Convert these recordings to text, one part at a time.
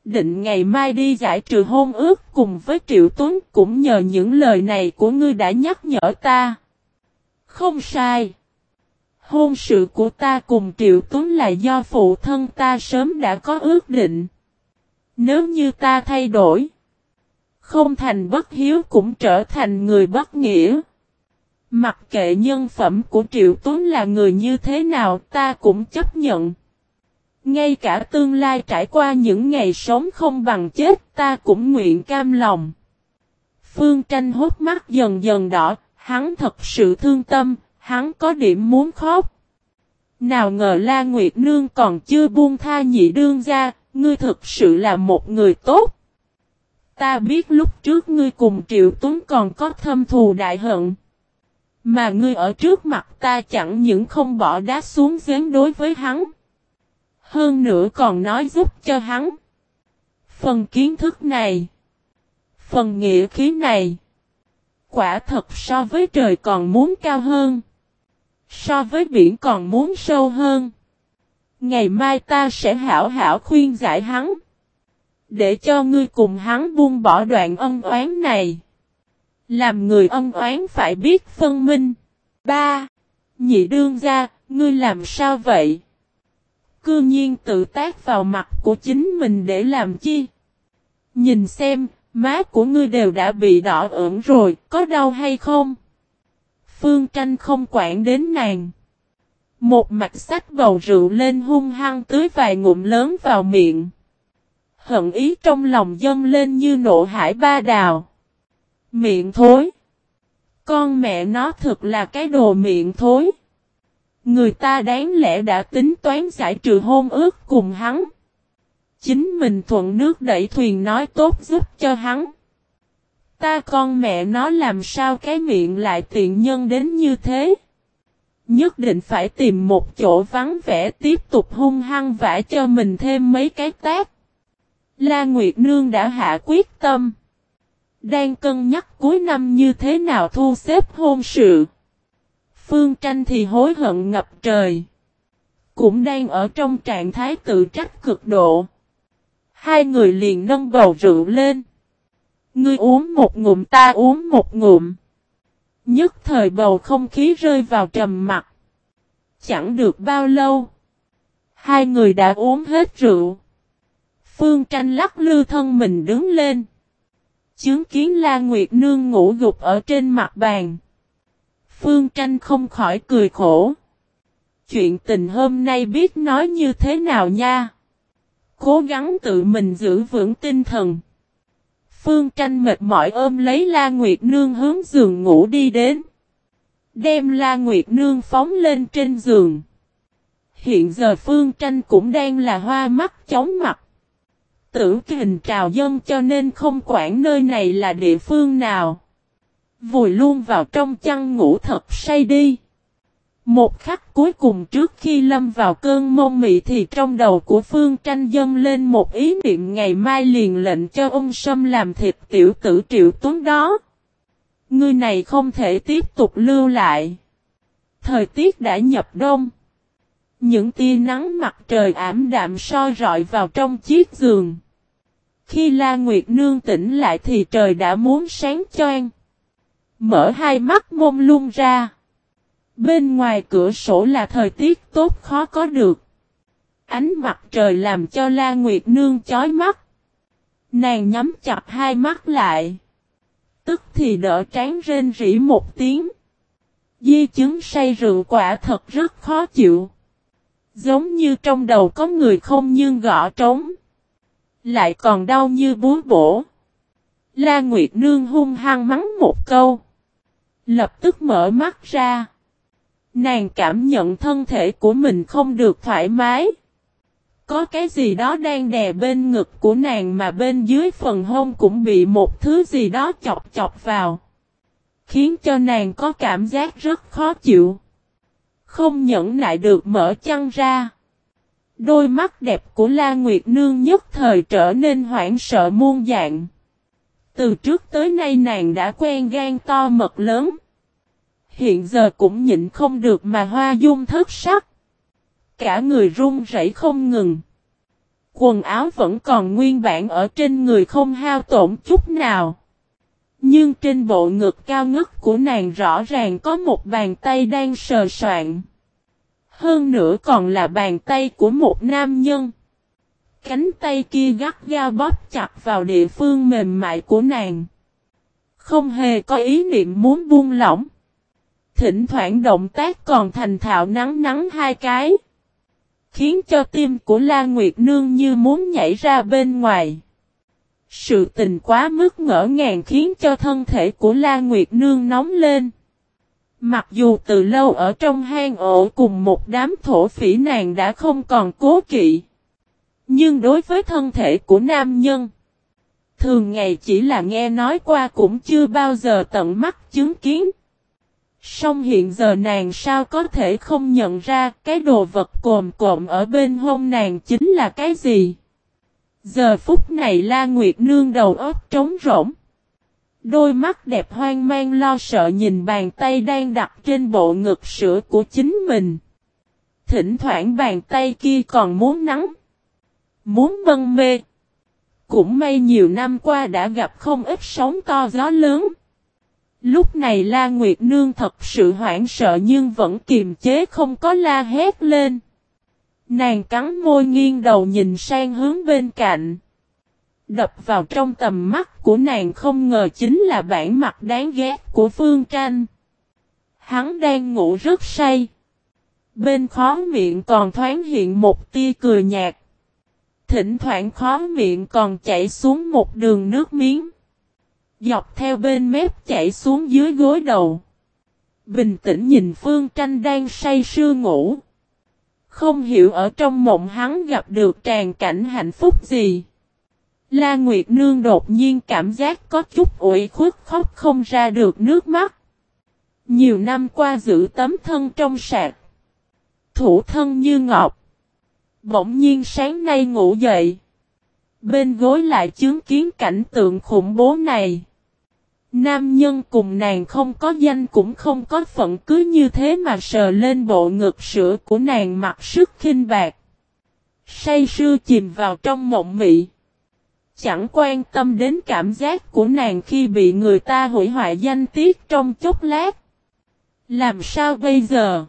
định ngày mai đi giải trừ hôn ước cùng với Triệu Tuấn, cũng nhờ những lời này của ngươi đã nhắc nhở ta. Không sai. Hôn sự của ta cùng Triệu Tuấn là do phụ thân ta sớm đã có ước định. Nếu như ta thay đổi, không thành bất hiếu cũng trở thành người bất nghĩa. Mặc kệ nhân phẩm của Triệu Tuấn là người như thế nào, ta cũng chấp nhận. Ngay cả tương lai trải qua những ngày sống không bằng chết, ta cũng nguyện cam lòng. Phương Tranh hốc mắt dần dần đỏ, hắn thật sự thương tâm, hắn có điểm muốn khóc. Nào ngờ La Nguyệt Nương còn chưa buông tha nhị đương gia, ngươi thực sự là một người tốt. Ta biết lúc trước ngươi cùng Triệu Tuấn còn có thâm thù đại hận. Mà ngươi ở trước mặt ta chẳng những không bỏ đá xuống giếng đối với hắn. Hơn nữa còn nói giúp cho hắn. Phần kiến thức này, phần nghĩa khí này, quả thật so với trời còn muốn cao hơn. So với biển còn muốn sâu hơn. Ngày mai ta sẽ hảo hảo khuyên giải hắn. Để cho ngươi cùng hắn buông bỏ đoạn ân oán này. Làm người ân oán phải biết phân minh. 3. Nhị đương gia, ngươi làm sao vậy? Cư nhiên tự tác vào mặt của chính mình để làm chi? Nhìn xem, má của ngươi đều đã bị đỏ ửng rồi, có đau hay không? Phương Tranh không quản đến nàng. Một mạch xách bầu rượu lên hung hăng tưới vài ngụm lớn vào miệng. Hận ý trong lòng dâng lên như nộ hải ba đào. Miệng thối. Con mẹ nó thực là cái đồ miệng thối. Người ta đáng lẽ đã tính toán giải trừ hôn ước cùng hắn. Chính mình thuận nước đẩy thuyền nói tốt giúp cho hắn. Ta con mẹ nó làm sao cái miệng lại tiện nhân đến như thế. Nhất định phải tìm một chỗ vắng vẻ tiếp tục hung hăng vả cho mình thêm mấy cái tát. La Nguyệt Nương đã hạ quyết tâm. Đang cân nhắc cuối năm như thế nào thu xếp hôn sự. Phương Tranh thì hối hận ngập trời. Cũng đang ở trong trạng thái tự trách cực độ. Hai người liền nâng bầu rượu lên. Ngươi uống một ngụm ta uống một ngụm. Nhất thời bầu không khí rơi vào trầm mặc. Chẳng được bao lâu. Hai người đã uống hết rượu. Phương Tranh lắc lư thân mình đứng lên. Chứng kiến La Nguyệt Nương ngủ gục ở trên mặt bàn. Phương Tranh không khỏi cười khổ. Chuyện tình hôm nay biết nói như thế nào nha. Cố gắng tự mình giữ vững tinh thần. Phương Tranh mệt mỏi ôm lấy La Nguyệt Nương hướng giường ngủ đi đến. Đem La Nguyệt Nương phóng lên trên giường. Hiện giờ Phương Tranh cũng đang là hoa mắt chóng mặt. Tử kình trào dâng cho nên không quản nơi này là địa phương nào. Vùi luôn vào trong chăn ngủ thật say đi. Một khắc cuối cùng trước khi lâm vào cơn mông mị thì trong đầu của Phương Tranh dâng lên một ý niệm ngày mai liền lệnh cho ông Sâm làm thịt tiểu tử Triệu Tuấn đó. Người này không thể tiếp tục lưu lại. Thời tiết đã nhập đông. Những tia nắng mặt trời ảm đạm soi rọi vào trong chiếc giường. Khi La Nguyệt Nương tỉnh lại thì trời đã muốn sáng choang. Mở hai mắt mông lung ra. Bên ngoài cửa sổ là thời tiết tốt khó có được. Ánh mặt trời làm cho La Nguyệt Nương chói mắt. Nàng nhắm chặt hai mắt lại. Tức thì đỡ trán rên rỉ một tiếng. Di chứng say rượu quả thật rất khó chịu. Giống như trong đầu có người không nhưng gõ trống. Lại còn đau như búa bổ. La Nguyệt Nương hung hăng mắng một câu. Lập tức mở mắt ra. Nàng cảm nhận thân thể của mình không được thoải mái. Có cái gì đó đang đè bên ngực của nàng mà bên dưới phần hông cũng bị một thứ gì đó chọc chọc vào. Khiến cho nàng có cảm giác rất khó chịu. Không nhẫn nại được mở chăn ra. Đôi mắt đẹp của La Nguyệt Nương nhất thời trở nên hoảng sợ muôn dạng. Từ trước tới nay nàng đã quen gan to mật lớn. Hiện giờ cũng nhịn không được mà hoa dung thất sắc. Cả người run rẩy không ngừng. Quần áo vẫn còn nguyên bản ở trên người không hao tổn chút nào. Nhưng trên bộ ngực cao ngất của nàng rõ ràng có một bàn tay đang sờ soạng. Hơn nữa còn là bàn tay của một nam nhân. Cánh tay kia gắt gao bóp chặt vào địa phương mềm mại của nàng. Không hề có ý niệm muốn buông lỏng. Thỉnh thoảng động tác còn thành thạo nắn nắn hai cái. Khiến cho tim của La Nguyệt Nương như muốn nhảy ra bên ngoài. Sự tình quá mức ngỡ ngàng khiến cho thân thể của La Nguyệt Nương nóng lên. Mặc dù từ lâu ở trong hang ổ cùng một đám thổ phỉ nàng đã không còn cố kỵ. Nhưng đối với thân thể của nam nhân, thường ngày chỉ là nghe nói qua cũng chưa bao giờ tận mắt chứng kiến. Song hiện giờ nàng sao có thể không nhận ra cái đồ vật cồm cộm ở bên hông nàng chính là cái gì. Giờ phút này La Nguyệt Nương đầu óc trống rỗng. Đôi mắt đẹp hoang mang lo sợ nhìn bàn tay đang đặt trên bộ ngực sữa của chính mình. Thỉnh thoảng bàn tay kia còn muốn nắng. Muốn mân mê. Cũng may nhiều năm qua đã gặp không ít sóng to gió lớn. Lúc này La Nguyệt Nương thật sự hoảng sợ nhưng vẫn kiềm chế không có la hét lên. Nàng cắn môi nghiêng đầu nhìn sang hướng bên cạnh. Đập vào trong tầm mắt của nàng không ngờ chính là bản mặt đáng ghét của Phương Tranh. Hắn đang ngủ rất say. Bên khóe miệng còn thoáng hiện một tia cười nhạt. Thỉnh thoảng khóe miệng còn chảy xuống một đường nước miếng. Dọc theo bên mép chảy xuống dưới gối đầu. Bình tĩnh nhìn Phương Tranh đang say sưa ngủ. Không hiểu ở trong mộng hắn gặp được tràn cảnh hạnh phúc gì. La Nguyệt Nương đột nhiên cảm giác có chút ủy khuất khóc không ra được nước mắt. Nhiều năm qua giữ tấm thân trong sạch. Thủ thân như ngọc. Bỗng nhiên sáng nay ngủ dậy. Bên gối lại chứng kiến cảnh tượng khủng bố này. Nam nhân cùng nàng không có danh cũng không có phận cứ như thế mà sờ lên bộ ngực sữa của nàng mặc sức khinh bạc. Say sưa chìm vào trong mộng mị. Chẳng quan tâm đến cảm giác của nàng khi bị người ta hủy hoại danh tiết trong chốc lát. Làm sao bây giờ?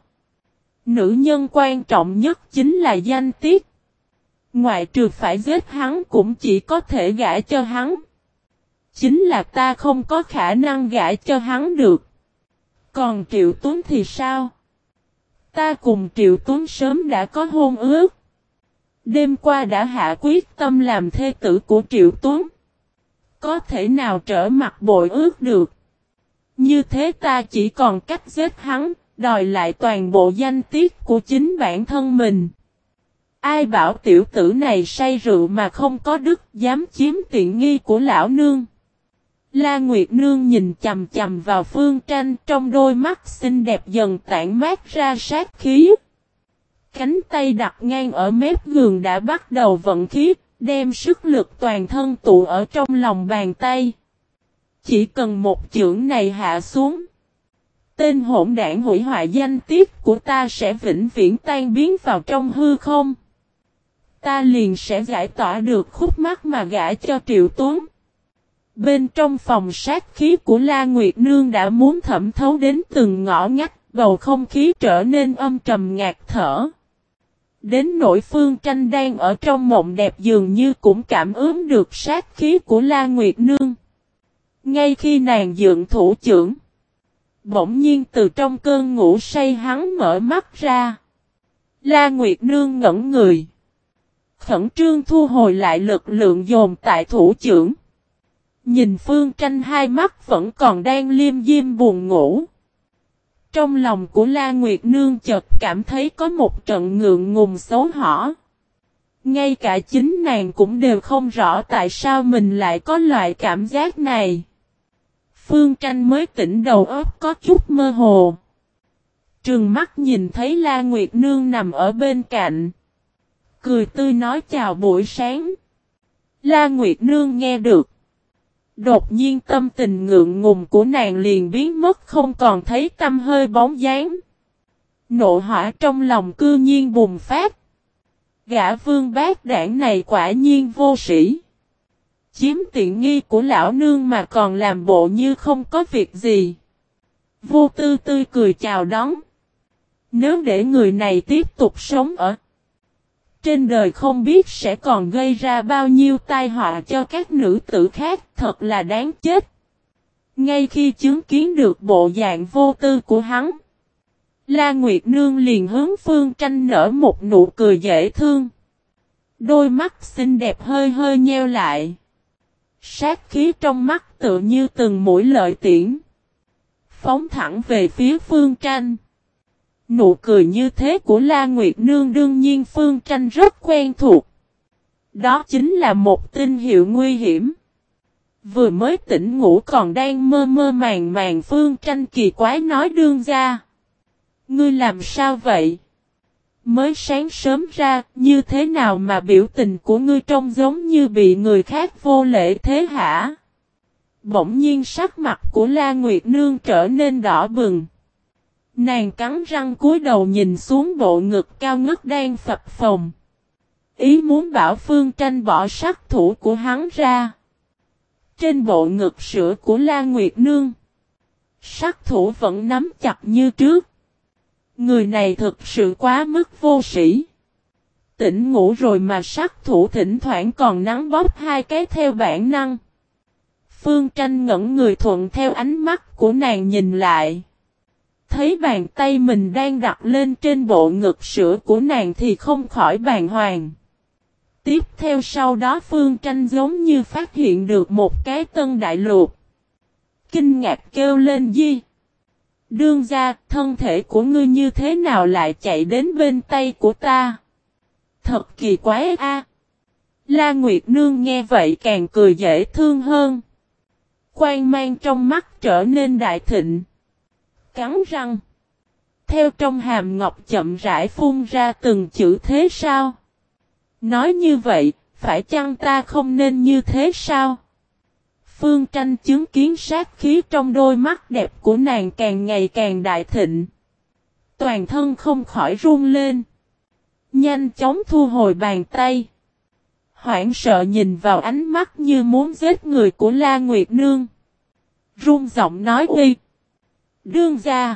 Nữ nhân quan trọng nhất chính là danh tiết. Ngoại trừ phải giết hắn cũng chỉ có thể gả cho hắn. Chính là ta không có khả năng gả cho hắn được. Còn Triệu Tuấn thì sao? Ta cùng Triệu Tuấn sớm đã có hôn ước. Đêm qua đã hạ quyết tâm làm thê tử của Triệu Tuấn. Có thể nào trở mặt bội ước được? Như thế ta chỉ còn cách giết hắn, đòi lại toàn bộ danh tiết của chính bản thân mình. Ai bảo tiểu tử này say rượu mà không có đức dám chiếm tiện nghi của lão nương. La Nguyệt Nương nhìn chầm chầm vào Phương Tranh trong đôi mắt xinh đẹp dần tản mát ra sát khí. Cánh tay đặt ngang ở mép giường đã bắt đầu vận khí, đem sức lực toàn thân tụ ở trong lòng bàn tay. Chỉ cần một chưởng này hạ xuống. Tên hỗn đảng hủy hoại danh tiết của ta sẽ vĩnh viễn tan biến vào trong hư không. Ta liền sẽ giải tỏa được khúc mắc mà gả cho Triệu Tuấn. Bên trong phòng sát khí của La Nguyệt Nương đã muốn thẩm thấu đến từng ngõ ngách, bầu không khí trở nên âm trầm ngạt thở. Đến nỗi Phương Tranh đang ở trong mộng đẹp dường như cũng cảm ứng được sát khí của La Nguyệt Nương. Ngay khi nàng dựng thủ chưởng, bỗng nhiên từ trong cơn ngủ say hắn mở mắt ra. La Nguyệt Nương ngẩn người. Khẩn trương thu hồi lại lực lượng dồn tại thủ chưởng. Nhìn Phương Tranh hai mắt vẫn còn đang liêm diêm buồn ngủ. Trong lòng của La Nguyệt Nương chợt cảm thấy có một trận ngượng ngùng xấu hổ. Ngay cả chính nàng cũng đều không rõ tại sao mình lại có loại cảm giác này. Phương Tranh mới tỉnh đầu óc có chút mơ hồ. Trừng mắt nhìn thấy La Nguyệt Nương nằm ở bên cạnh. Cười tươi nói chào buổi sáng. La Nguyệt Nương nghe được. Đột nhiên tâm tình ngượng ngùng của nàng liền biến mất không còn thấy tăm hơi bóng dáng. Nộ hỏa trong lòng cư nhiên bùng phát. Gã vương bát đảng này quả nhiên vô sĩ. Chiếm tiện nghi của lão nương mà còn làm bộ như không có việc gì. Vô Tư tươi cười chào đón. Nếu để người này tiếp tục sống ở trên đời không biết sẽ còn gây ra bao nhiêu tai họa cho các nữ tử khác, thật là đáng chết. Ngay khi chứng kiến được bộ dạng vô tư của hắn, La Nguyệt Nương liền hướng Phương Tranh nở một nụ cười dễ thương. Đôi mắt xinh đẹp hơi hơi nheo lại. Sát khí trong mắt tựa như từng mũi lợi tiễn. Phóng thẳng về phía Phương Tranh. Nụ cười như thế của La Nguyệt Nương đương nhiên Phương Tranh rất quen thuộc. Đó chính là một tín hiệu nguy hiểm. Vừa mới tỉnh ngủ còn đang mơ mơ màng màng Phương Tranh kỳ quái nói đương gia. Ngươi làm sao vậy? Mới sáng sớm ra, như thế nào mà biểu tình của ngươi trông giống như bị người khác vô lễ thế hả? Bỗng nhiên sắc mặt của La Nguyệt Nương trở nên đỏ bừng. Nàng cắn răng cúi đầu nhìn xuống bộ ngực cao ngất đang phập phồng. Ý muốn bảo Phương Tranh bỏ sát thủ của hắn ra. Trên bộ ngực sữa của La Nguyệt Nương, sát thủ vẫn nắm chặt như trước. Người này thực sự quá mức vô sĩ. Tỉnh ngủ rồi mà sát thủ thỉnh thoảng còn nắn bóp hai cái theo bản năng. Phương Tranh ngẩn người thuận theo ánh mắt của nàng nhìn lại. Thấy bàn tay mình đang đặt lên trên bộ ngực sữa của nàng thì không khỏi bàng hoàng. Tiếp theo sau đó Phương Tranh giống như phát hiện được một cái tân đại lục. Kinh ngạc kêu lên Di. Đương gia, thân thể của ngươi như thế nào lại chạy đến bên tay của ta? Thật kỳ quái a. La Nguyệt Nương nghe vậy càng cười dễ thương hơn. Quang mang trong mắt trở nên đại thịnh. Cắn răng. Theo trong hàm ngọc chậm rãi phun ra từng chữ thế sao? Nói như vậy, phải chăng ta không nên như thế sao? Phương Tranh chứng kiến sát khí trong đôi mắt đẹp của nàng càng ngày càng đại thịnh. Toàn thân không khỏi run lên. Nhanh chóng thu hồi bàn tay. Hoảng sợ nhìn vào ánh mắt như muốn giết người của La Nguyệt Nương. Run giọng nói uy. Đương gia.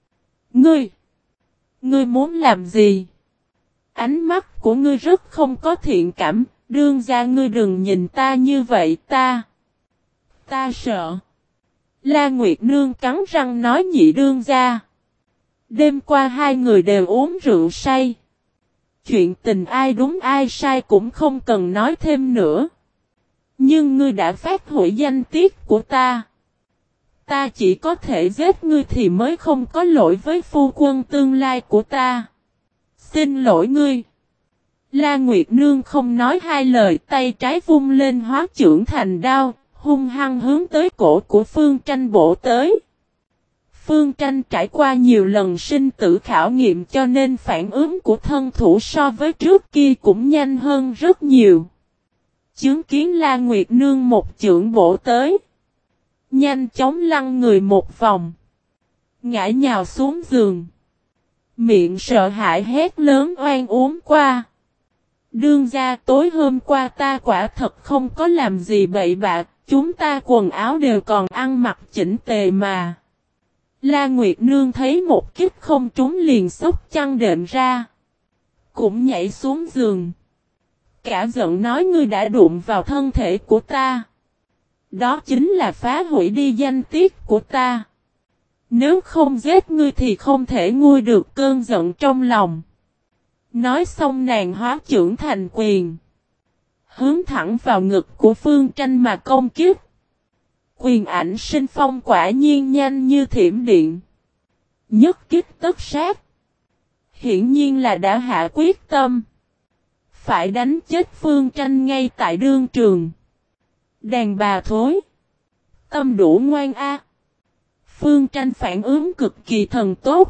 Ngươi muốn làm gì? Ánh mắt của ngươi rất không có thiện cảm. Đương gia ngươi đừng nhìn ta như vậy Ta sợ. La Nguyệt Nương cắn răng nói nhị đương gia. Đêm qua hai người đều uống rượu say. Chuyện tình ai đúng ai sai cũng không cần nói thêm nữa. Nhưng ngươi đã phát hủy danh tiết của ta. Ta chỉ có thể giết ngươi thì mới không có lỗi với phu quân tương lai của ta. Xin lỗi ngươi. La Nguyệt Nương không nói hai lời, tay trái vung lên hóa chưởng thành đao, hung hăng hướng tới cổ của Phương Tranh bổ tới. Phương Tranh trải qua nhiều lần sinh tử khảo nghiệm cho nên phản ứng của thân thủ so với trước kia cũng nhanh hơn rất nhiều. Chứng kiến La Nguyệt Nương một chưởng bổ tới. Nhanh chóng lăn người một vòng. Ngã nhào xuống giường. Miệng sợ hãi hét lớn oan uống qua. Đương gia tối hôm qua ta quả thật không có làm gì bậy bạ, chúng ta quần áo đều còn ăn mặc chỉnh tề mà. La Nguyệt Nương thấy một kích không trúng liền xốc chăn đệm ra. Cũng nhảy xuống giường. Cả giận nói ngươi đã đụng vào thân thể của ta. Đó chính là phá hủy đi danh tiết của ta. Nếu không giết ngươi thì không thể nguôi được cơn giận trong lòng. Nói xong nàng hóa chưởng thành quyền. Hướng thẳng vào ngực của Phương Tranh mà công kích. Quyền ảnh sinh phong quả nhiên nhanh như thiểm điện. Nhất kích tất sát. Hiển nhiên là đã hạ quyết tâm. Phải đánh chết Phương Tranh ngay tại đương trường. Đàn bà thối. Tâm đủ ngoan a. Phương Tranh phản ứng cực kỳ thần tốt.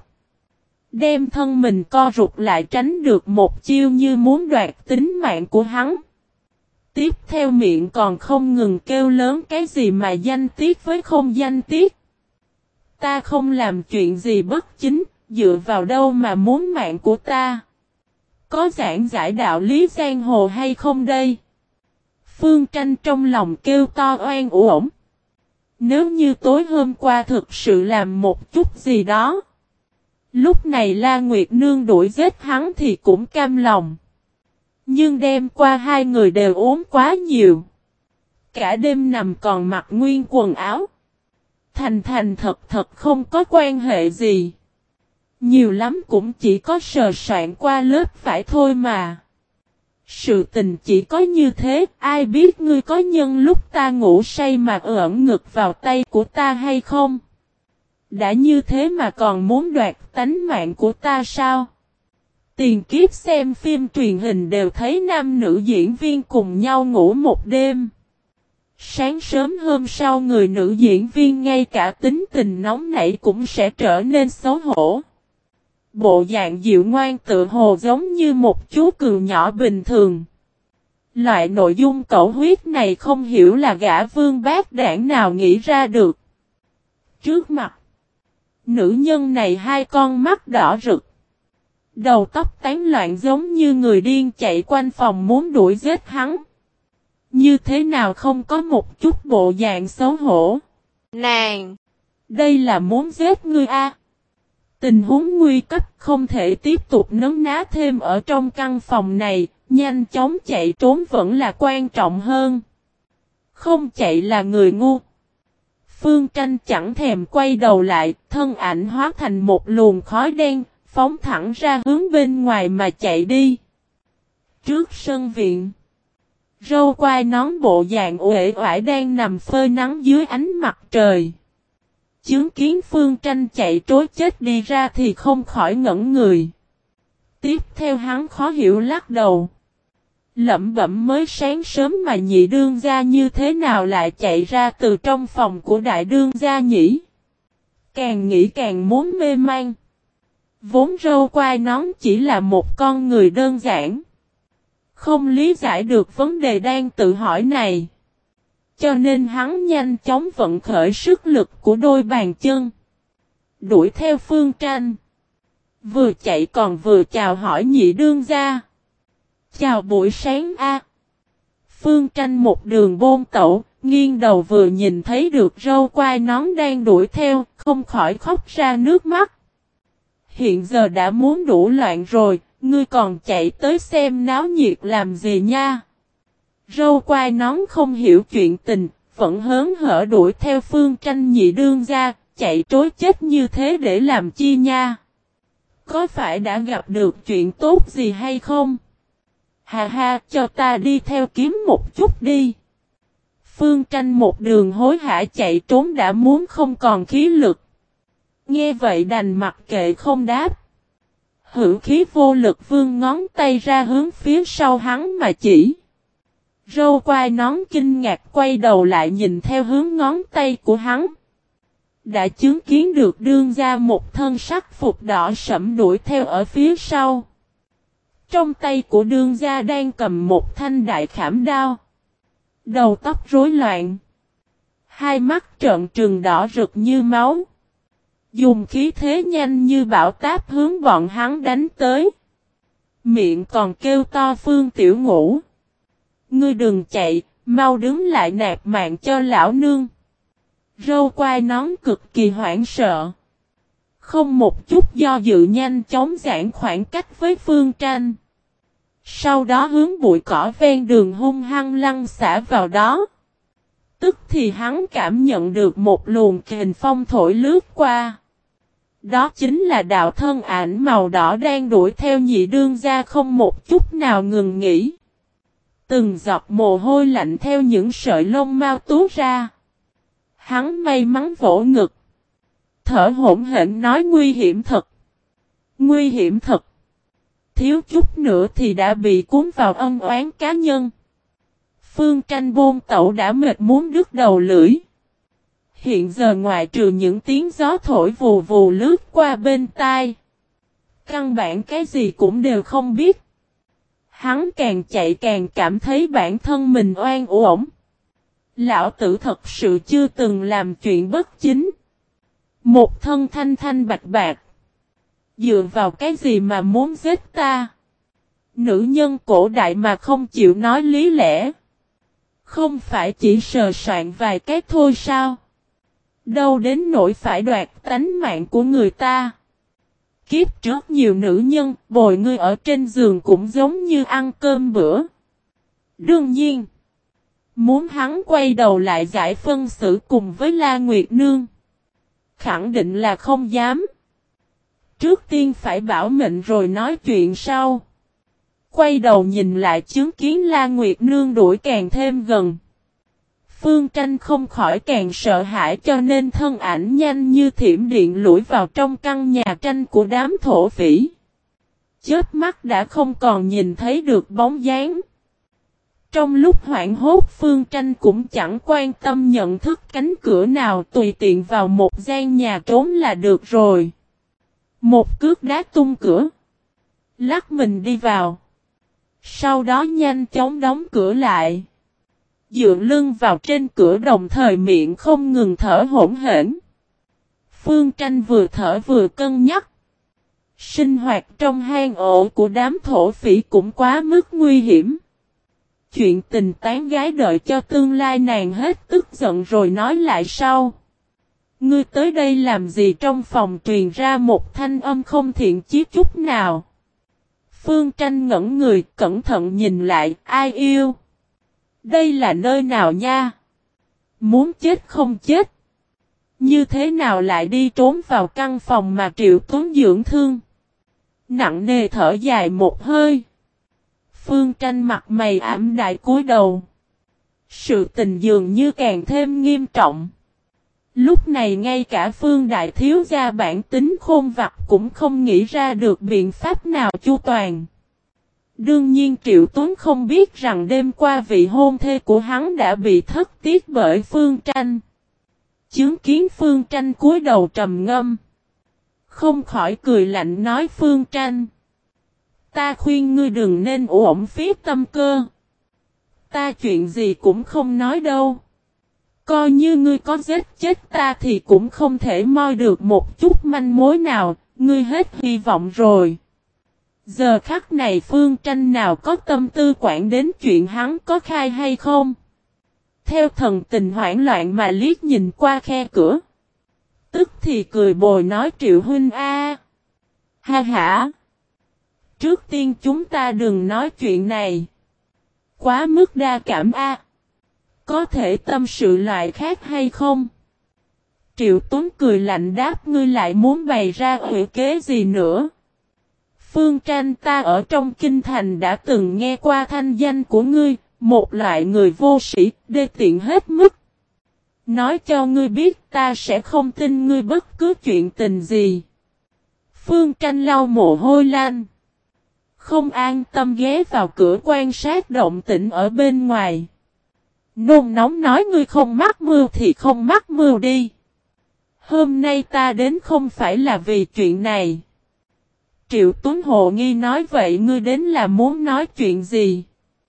Đem thân mình co rụt lại tránh được một chiêu như muốn đoạt tính mạng của hắn. Tiếp theo miệng còn không ngừng kêu lớn cái gì mà danh tiết với không danh tiết. Ta không làm chuyện gì bất chính, dựa vào đâu mà muốn mạng của ta. Có giảng giải đạo lý giang hồ hay không đây? Phương Tranh trong lòng kêu to oan uổng. Nếu như tối hôm qua thực sự làm một chút gì đó. Lúc này La Nguyệt Nương đuổi giết hắn thì cũng cam lòng. Nhưng đêm qua hai người đều uống quá nhiều. Cả đêm nằm còn mặc nguyên quần áo. Thành thật thật không có quan hệ gì. Nhiều lắm cũng chỉ có sờ soạn qua lớp phải thôi mà. Sự tình chỉ có như thế, ai biết ngươi có nhân lúc ta ngủ say mà ẩn ngực vào tay của ta hay không? Đã như thế mà còn muốn đoạt tánh mạng của ta sao? Tiền kiếp xem phim truyền hình đều thấy nam nữ diễn viên cùng nhau ngủ một đêm. Sáng sớm hôm sau người nữ diễn viên ngay cả tính tình nóng nảy cũng sẽ trở nên xấu hổ. Bộ dạng dịu ngoan tự hồ giống như một chú cừu nhỏ bình thường. Loại nội dung cẩu huyết này không hiểu là gã vương bát đảng nào nghĩ ra được. Trước mặt, nữ nhân này hai con mắt đỏ rực. Đầu tóc tán loạn giống như người điên chạy quanh phòng muốn đuổi giết hắn. Như thế nào không có một chút bộ dạng xấu hổ. Nàng! Đây là muốn giết ngươi a. Tình huống nguy cấp không thể tiếp tục nấn ná thêm ở trong căn phòng này, nhanh chóng chạy trốn vẫn là quan trọng hơn. Không chạy là người ngu. Phương Tranh chẳng thèm quay đầu lại, thân ảnh hóa thành một luồng khói đen, phóng thẳng ra hướng bên ngoài mà chạy đi. Trước sân viện, râu quai nón bộ dạng uể oải đang nằm phơi nắng dưới ánh mặt trời. Chứng kiến Phương Tranh chạy trối chết đi ra thì không khỏi ngẩn người. Tiếp theo hắn khó hiểu lắc đầu. Lẩm bẩm mới sáng sớm mà nhị đương gia như thế nào lại chạy ra từ trong phòng của đại đương gia nhỉ? Càng nghĩ càng muốn mê man. Vốn râu quai nón chỉ là một con người đơn giản. Không lý giải được vấn đề đang tự hỏi này. Cho nên hắn nhanh chóng vận khởi sức lực của đôi bàn chân. Đuổi theo Phương Tranh. Vừa chạy còn vừa chào hỏi nhị đương gia. Chào buổi sáng a. Phương Tranh một đường bôn tẩu, nghiêng đầu vừa nhìn thấy được râu quai nón đang đuổi theo, không khỏi khóc ra nước mắt. Hiện giờ đã muốn đủ loạn rồi, ngươi còn chạy tới xem náo nhiệt làm gì nha. Râu quai nón không hiểu chuyện tình, vẫn hớn hở đuổi theo Phương Tranh nhị đương gia, chạy trối chết như thế để làm chi nha. Có phải đã gặp được chuyện tốt gì hay không? Hà ha, cho ta đi theo kiếm một chút đi. Phương Tranh một đường hối hả chạy trốn đã muốn không còn khí lực. Nghe vậy đành mặc kệ không đáp. Hữu khí vô lực vươn ngón tay ra hướng phía sau hắn mà chỉ. Râu quai nón kinh ngạc quay đầu lại nhìn theo hướng ngón tay của hắn. Đã chứng kiến được đương gia một thân sắc phục đỏ sẫm đuổi theo ở phía sau. Trong tay của đương gia đang cầm một thanh đại khảm đao. Đầu tóc rối loạn. Hai mắt trợn trừng đỏ rực như máu. Dùng khí thế nhanh như bão táp hướng bọn hắn đánh tới. Miệng còn kêu to Phương Tiểu Ngũ. Ngươi đừng chạy, mau đứng lại nạp mạng cho lão nương. Râu quai nón cực kỳ hoảng sợ. Không một chút do dự nhanh chóng giãn khoảng cách với Phương Tranh. Sau đó hướng bụi cỏ ven đường hung hăng lăn xả vào đó. Tức thì hắn cảm nhận được một luồng kình phong thổi lướt qua. Đó chính là đạo thân ảnh màu đỏ đang đuổi theo nhị đương gia không một chút nào ngừng nghỉ. Từng giọt mồ hôi lạnh theo những sợi lông mau túa ra. Hắn may mắn vỗ ngực. Thở hổn hển nói nguy hiểm thật. Nguy hiểm thật. Thiếu chút nữa thì đã bị cuốn vào ân oán cá nhân. Phương Tranh bôn tẩu đã mệt muốn đứt đầu lưỡi. Hiện giờ ngoại trừ những tiếng gió thổi vù vù lướt qua bên tai. Căn bản cái gì cũng đều không biết. Hắn càng chạy càng cảm thấy bản thân mình oan uổng. Lão tử thật sự chưa từng làm chuyện bất chính. Một thân thanh thanh bạch bạc. Dựa vào cái gì mà muốn giết ta? Nữ nhân cổ đại mà không chịu nói lý lẽ. Không phải chỉ sờ soạn vài cái thôi sao? Đâu đến nỗi phải đoạt tánh mạng của người ta. Kiếp trước nhiều nữ nhân bồi ngươi ở trên giường cũng giống như ăn cơm bữa. Đương nhiên, muốn hắn quay đầu lại giải phân xử cùng với La Nguyệt Nương, khẳng định là không dám. Trước tiên phải bảo mệnh rồi nói chuyện sau. Quay đầu nhìn lại chứng kiến La Nguyệt Nương đuổi càng thêm gần. Phương Tranh không khỏi càng sợ hãi cho nên thân ảnh nhanh như thiểm điện lủi vào trong căn nhà tranh của đám thổ phỉ. Chớp mắt đã không còn nhìn thấy được bóng dáng. Trong lúc hoảng hốt Phương Tranh cũng chẳng quan tâm nhận thức cánh cửa nào, tùy tiện vào một gian nhà trốn là được rồi. Một cước đá tung cửa. Lắc mình đi vào. Sau đó nhanh chóng đóng cửa lại. Dựa lưng vào trên cửa đồng thời miệng không ngừng thở hổn hển. Phương Tranh vừa thở vừa cân nhắc. Sinh hoạt trong hang ổ của đám thổ phỉ cũng quá mức nguy hiểm. Chuyện tình tán gái đợi cho tương lai nàng hết tức giận rồi nói lại sau. Ngươi tới đây làm gì? Trong phòng truyền ra một thanh âm không thiện chí chút nào. Phương Tranh ngẩn người cẩn thận nhìn lại, ai yêu? Đây là nơi nào nha? Muốn chết không chết? Như thế nào lại đi trốn vào căn phòng mà Triệu Tuấn dưỡng thương? Nặng nề thở dài một hơi. Phương Tranh mặt mày ảm đạm cúi đầu. Sự tình dường như càng thêm nghiêm trọng. Lúc này ngay cả Phương Đại Thiếu gia bản tính khôn vặt cũng không nghĩ ra được biện pháp nào chu toàn. Đương nhiên Triệu Tuấn không biết rằng đêm qua vị hôn thê của hắn đã bị thất tiết bởi Phương Tranh. Chứng kiến Phương Tranh cúi đầu trầm ngâm. Không khỏi cười lạnh nói Phương Tranh. Ta khuyên ngươi đừng nên uổng phí tâm cơ. Ta chuyện gì cũng không nói đâu. Coi như ngươi có giết chết ta thì cũng không thể moi được một chút manh mối nào, ngươi hết hy vọng rồi. Giờ khắc này Phương Tranh nào có tâm tư quản đến chuyện hắn có khai hay không. Theo thần tình hoảng loạn mà liếc nhìn qua khe cửa. Tức thì cười bồi nói Triệu huynh a. Ha hả. Trước tiên chúng ta đừng nói chuyện này. Quá mức đa cảm a. Có thể tâm sự loại khác hay không? Triệu Tuấn cười lạnh đáp ngươi lại muốn bày ra hủy kế gì nữa? Phương Tranh ta ở trong kinh thành đã từng nghe qua thanh danh của ngươi, một loại người vô sĩ, đê tiện hết mức. Nói cho ngươi biết ta sẽ không tin ngươi bất cứ chuyện tình gì. Phương Tranh lau mồ hôi lạnh. Không an tâm ghé vào cửa quan sát động tĩnh ở bên ngoài. Nôn nóng nói ngươi không mắc mưu thì không mắc mưu đi. Hôm nay ta đến không phải là vì chuyện này. Triệu Tuấn hồ nghi nói vậy ngươi đến là muốn nói chuyện gì?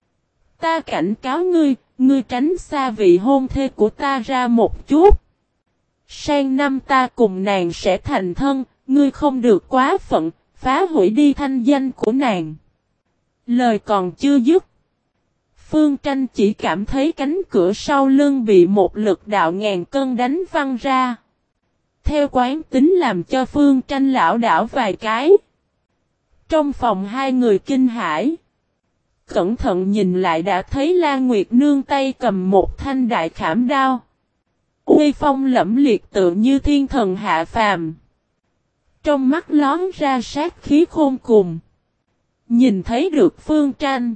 Ta cảnh cáo ngươi, ngươi tránh xa vị hôn thê của ta ra một chút. Sang năm ta cùng nàng sẽ thành thân, ngươi không được quá phận, phá hủy đi thanh danh của nàng. Lời còn chưa dứt. Phương Tranh chỉ cảm thấy cánh cửa sau lưng bị một lực đạo ngàn cân đánh văng ra. Theo quán tính làm cho Phương Tranh lảo đảo vài cái. Trong phòng hai người kinh hãi. Cẩn thận nhìn lại đã thấy La Nguyệt Nương tay cầm một thanh đại khảm đao. Uy phong lẫm liệt tự như thiên thần hạ phàm. Trong mắt lón ra sát khí khôn cùng. Nhìn thấy được Phương Tranh.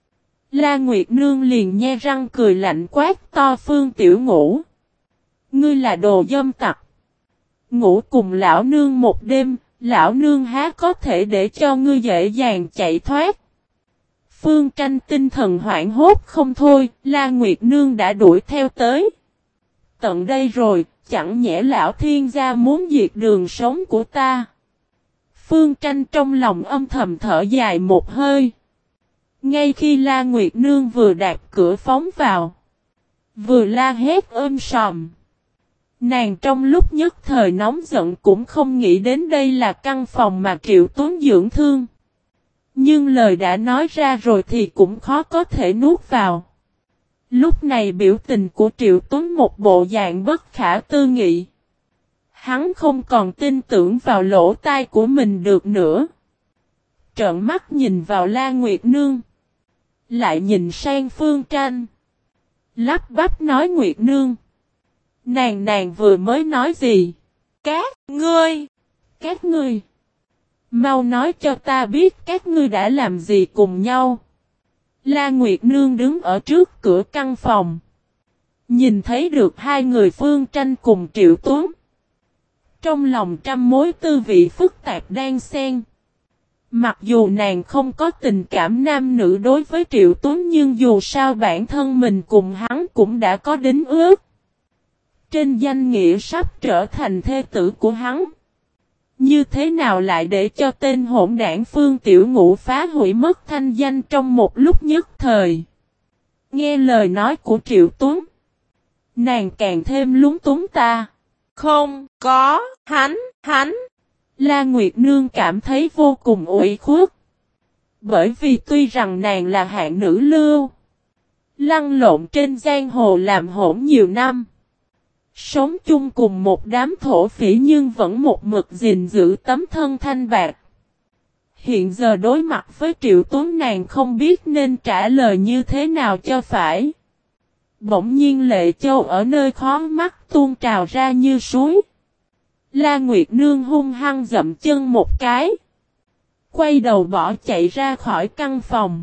La Nguyệt Nương liền nhe răng cười lạnh quát to Phương Tiểu Ngũ. Ngươi là đồ dâm tặc. Ngủ cùng lão nương một đêm, lão nương há có thể để cho ngươi dễ dàng chạy thoát. Phương Tranh tinh thần hoảng hốt không thôi, La Nguyệt Nương đã đuổi theo tới. Tận đây rồi, chẳng nhẽ lão thiên gia muốn diệt đường sống của ta. Phương Tranh trong lòng âm thầm thở dài một hơi. Ngay khi La Nguyệt Nương vừa đạp cửa phóng vào, vừa la hét sòm. Nàng trong lúc nhất thời nóng giận cũng không nghĩ đến đây là căn phòng mà Triệu Tuấn dưỡng thương. Nhưng lời đã nói ra rồi thì cũng khó có thể nuốt vào. Lúc này biểu tình của Triệu Tuấn một bộ dạng bất khả tư nghị. Hắn không còn tin tưởng vào lỗ tai của mình được nữa. Trợn mắt nhìn vào La Nguyệt Nương. Lại nhìn sang Phương Tranh. Lắp bắp nói Nguyệt Nương. Nàng vừa mới nói gì? Các ngươi. Mau nói cho ta biết các ngươi đã làm gì cùng nhau. La Nguyệt Nương đứng ở trước cửa căn phòng. Nhìn thấy được hai người Phương Tranh cùng Triệu Tuấn. Trong lòng trăm mối tư vị phức tạp đang xen. Mặc dù nàng không có tình cảm nam nữ đối với Triệu Tuấn nhưng dù sao bản thân mình cùng hắn cũng đã có đính ước. Trên danh nghĩa sắp trở thành thê tử của hắn. Như thế nào lại để cho tên hỗn đảng Phương Tiểu Ngũ phá hủy mất thanh danh trong một lúc nhất thời. Nghe lời nói của Triệu Tuấn. Nàng càng thêm lúng túng ta. Không có, hắn. La Nguyệt Nương cảm thấy vô cùng ủy khuất. Bởi vì tuy rằng nàng là hạng nữ lưu. Lăn lộn trên giang hồ làm hỗn nhiều năm. Sống chung cùng một đám thổ phỉ nhưng vẫn một mực gìn giữ tấm thân thanh bạc. Hiện giờ đối mặt với Triệu Tuấn nàng không biết nên trả lời như thế nào cho phải. Bỗng nhiên Lệ Châu ở nơi khó mắt tuôn trào ra như suối. La Nguyệt Nương hung hăng dậm chân một cái. Quay đầu bỏ chạy ra khỏi căn phòng.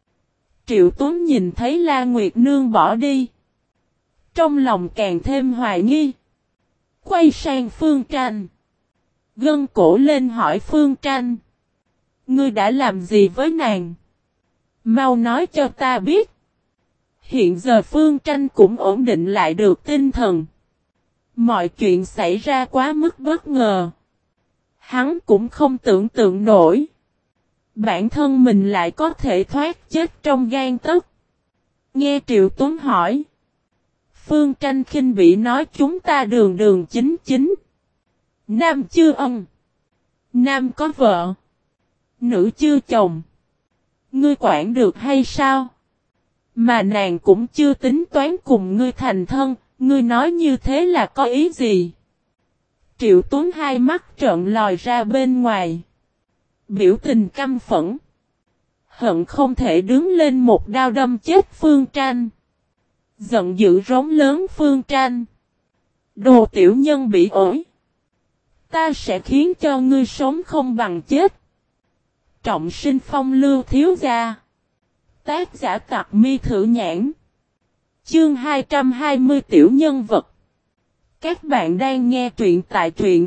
Triệu Tuấn nhìn thấy La Nguyệt Nương bỏ đi. Trong lòng càng thêm hoài nghi. Quay sang Phương Tranh. Gân cổ lên hỏi Phương Tranh. Ngươi đã làm gì với nàng? Mau nói cho ta biết. Hiện giờ Phương Tranh cũng ổn định lại được tinh thần. Mọi chuyện xảy ra quá mức bất ngờ. Hắn cũng không tưởng tượng nổi. Bản thân mình lại có thể thoát chết trong gang tấc. Nghe Triệu Tuấn hỏi. Phương Tranh khinh bỉ nói chúng ta đường chính. Nam chưa ân. Nam có vợ. Nữ chưa chồng. Ngươi quản được hay sao? Mà nàng cũng chưa tính toán cùng ngươi thành thân. Ngươi nói như thế là có ý gì? Triệu Tuấn hai mắt trợn lòi ra bên ngoài. Biểu tình căm phẫn. Hận không thể đứng lên một đao đâm chết Phương Tranh. Giận dữ rống lớn Phương Tranh. Đồ tiểu nhân bị ổi. Ta sẽ khiến cho ngươi sống không bằng chết. Trọng sinh phong lưu thiếu gia. Tác giả Tặc Mi Thử Nhãn. Chương 220 tiểu nhân vật. Các bạn đang nghe truyện tại truyện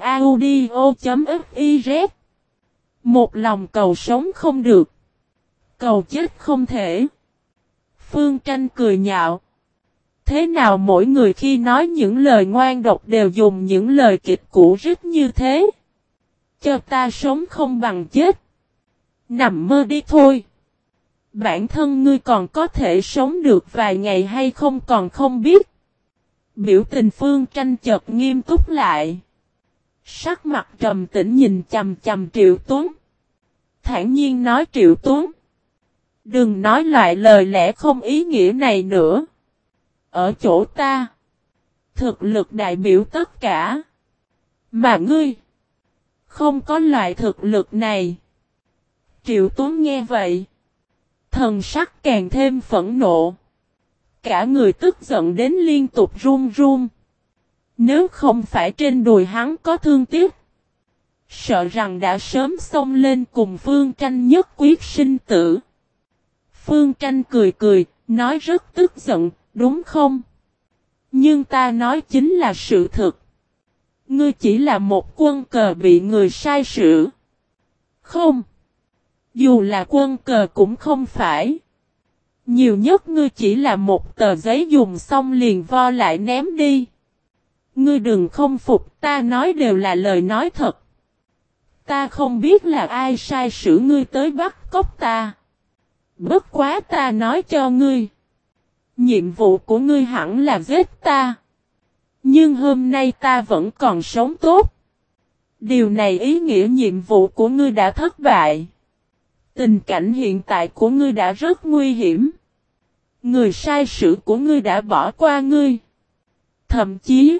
audio.fiz. Một lòng cầu sống không được. Cầu chết không thể. Phương Tranh cười nhạo. Thế nào mỗi người khi nói những lời ngoan độc đều dùng những lời kịch cũ rích như thế? Cho ta sống không bằng chết. Nằm mơ đi thôi. Bản thân ngươi còn có thể sống được vài ngày hay không còn không biết. Biểu tình Phương Tranh chợt nghiêm túc lại. Sắc mặt trầm tĩnh nhìn chằm chằm Triệu Tuấn. Thản nhiên nói Triệu Tuấn. Đừng nói lại lời lẽ không ý nghĩa này nữa. Ở chỗ ta. Thực lực đại biểu tất cả. Mà ngươi. Không có loại thực lực này. Triệu Tuấn nghe vậy. Thần sắc càng thêm phẫn nộ. Cả người tức giận đến liên tục run run. Nếu không phải trên đùi hắn có thương tiếc. Sợ rằng đã sớm xông lên cùng Phương Tranh nhất quyết sinh tử. Phương Tranh cười cười, nói rất tức giận, đúng không? Nhưng ta nói chính là sự thật. Ngươi chỉ là một quân cờ bị người sai sử. Không. Dù là quân cờ cũng không phải. Nhiều nhất ngươi chỉ là một tờ giấy dùng xong liền vo lại ném đi. Ngươi đừng không phục, ta nói đều là lời nói thật. Ta không biết là ai sai sử ngươi tới bắt cóc ta. Bất quá ta nói cho ngươi. Nhiệm vụ của ngươi hẳn là giết ta. Nhưng hôm nay ta vẫn còn sống tốt. Điều này ý nghĩa nhiệm vụ của ngươi đã thất bại. Tình cảnh hiện tại của ngươi đã rất nguy hiểm. Người sai sử của ngươi đã bỏ qua ngươi. Thậm chí,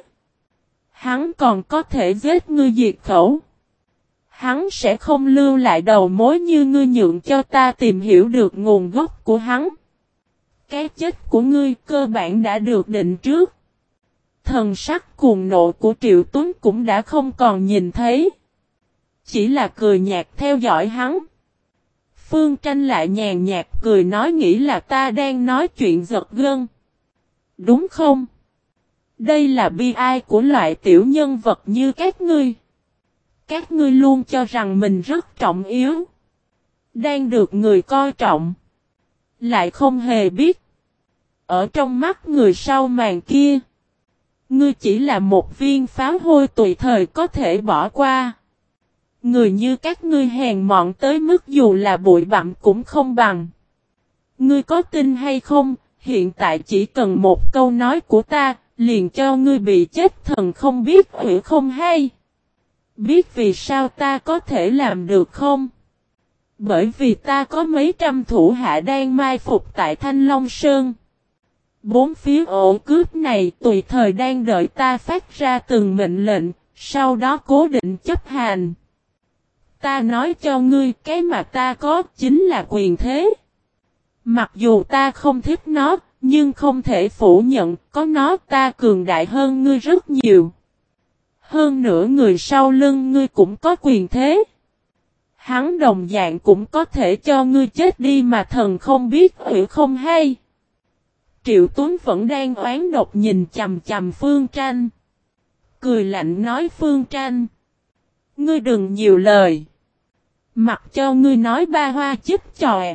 hắn còn có thể giết ngươi diệt khẩu. Hắn sẽ không lưu lại đầu mối như ngươi nhượng cho ta tìm hiểu được nguồn gốc của hắn. Cái chết của ngươi cơ bản đã được định trước. Thần sắc cuồng nộ của Triệu Tuấn cũng đã không còn nhìn thấy. Chỉ là cười nhạt theo dõi hắn. Phương Tranh lại nhàn nhạt cười nói nghĩ là ta đang nói chuyện giật gân. Đúng không? Đây là bi ai của loại tiểu nhân vật như các ngươi. Các ngươi luôn cho rằng mình rất trọng yếu. Đang được người coi trọng. Lại không hề biết. Ở trong mắt người sau màn kia. Ngươi chỉ là một viên pháo hôi tùy thời có thể bỏ qua. Người như các ngươi hèn mọn tới mức dù là bụi bặm cũng không bằng. Ngươi có tin hay không, hiện tại chỉ cần một câu nói của ta, liền cho ngươi bị chết thần không biết hủy không hay. Biết vì sao ta có thể làm được không? Bởi vì ta có mấy trăm thủ hạ đang mai phục tại Thanh Long Sơn. Bốn phía ổ cướp này tùy thời đang đợi ta phát ra từng mệnh lệnh, sau đó cố định chấp hành. Ta nói cho ngươi cái mà ta có chính là quyền thế. Mặc dù ta không thích nó, nhưng không thể phủ nhận có nó ta cường đại hơn ngươi rất nhiều. Hơn nữa người sau lưng ngươi cũng có quyền thế. Hắn đồng dạng cũng có thể cho ngươi chết đi mà thần không biết hiểu không hay. Triệu Tuấn vẫn đang oán độc nhìn chằm chằm Phương Tranh. Cười lạnh nói Phương Tranh. Ngươi đừng nhiều lời. Mặc cho ngươi nói ba hoa chích chòe.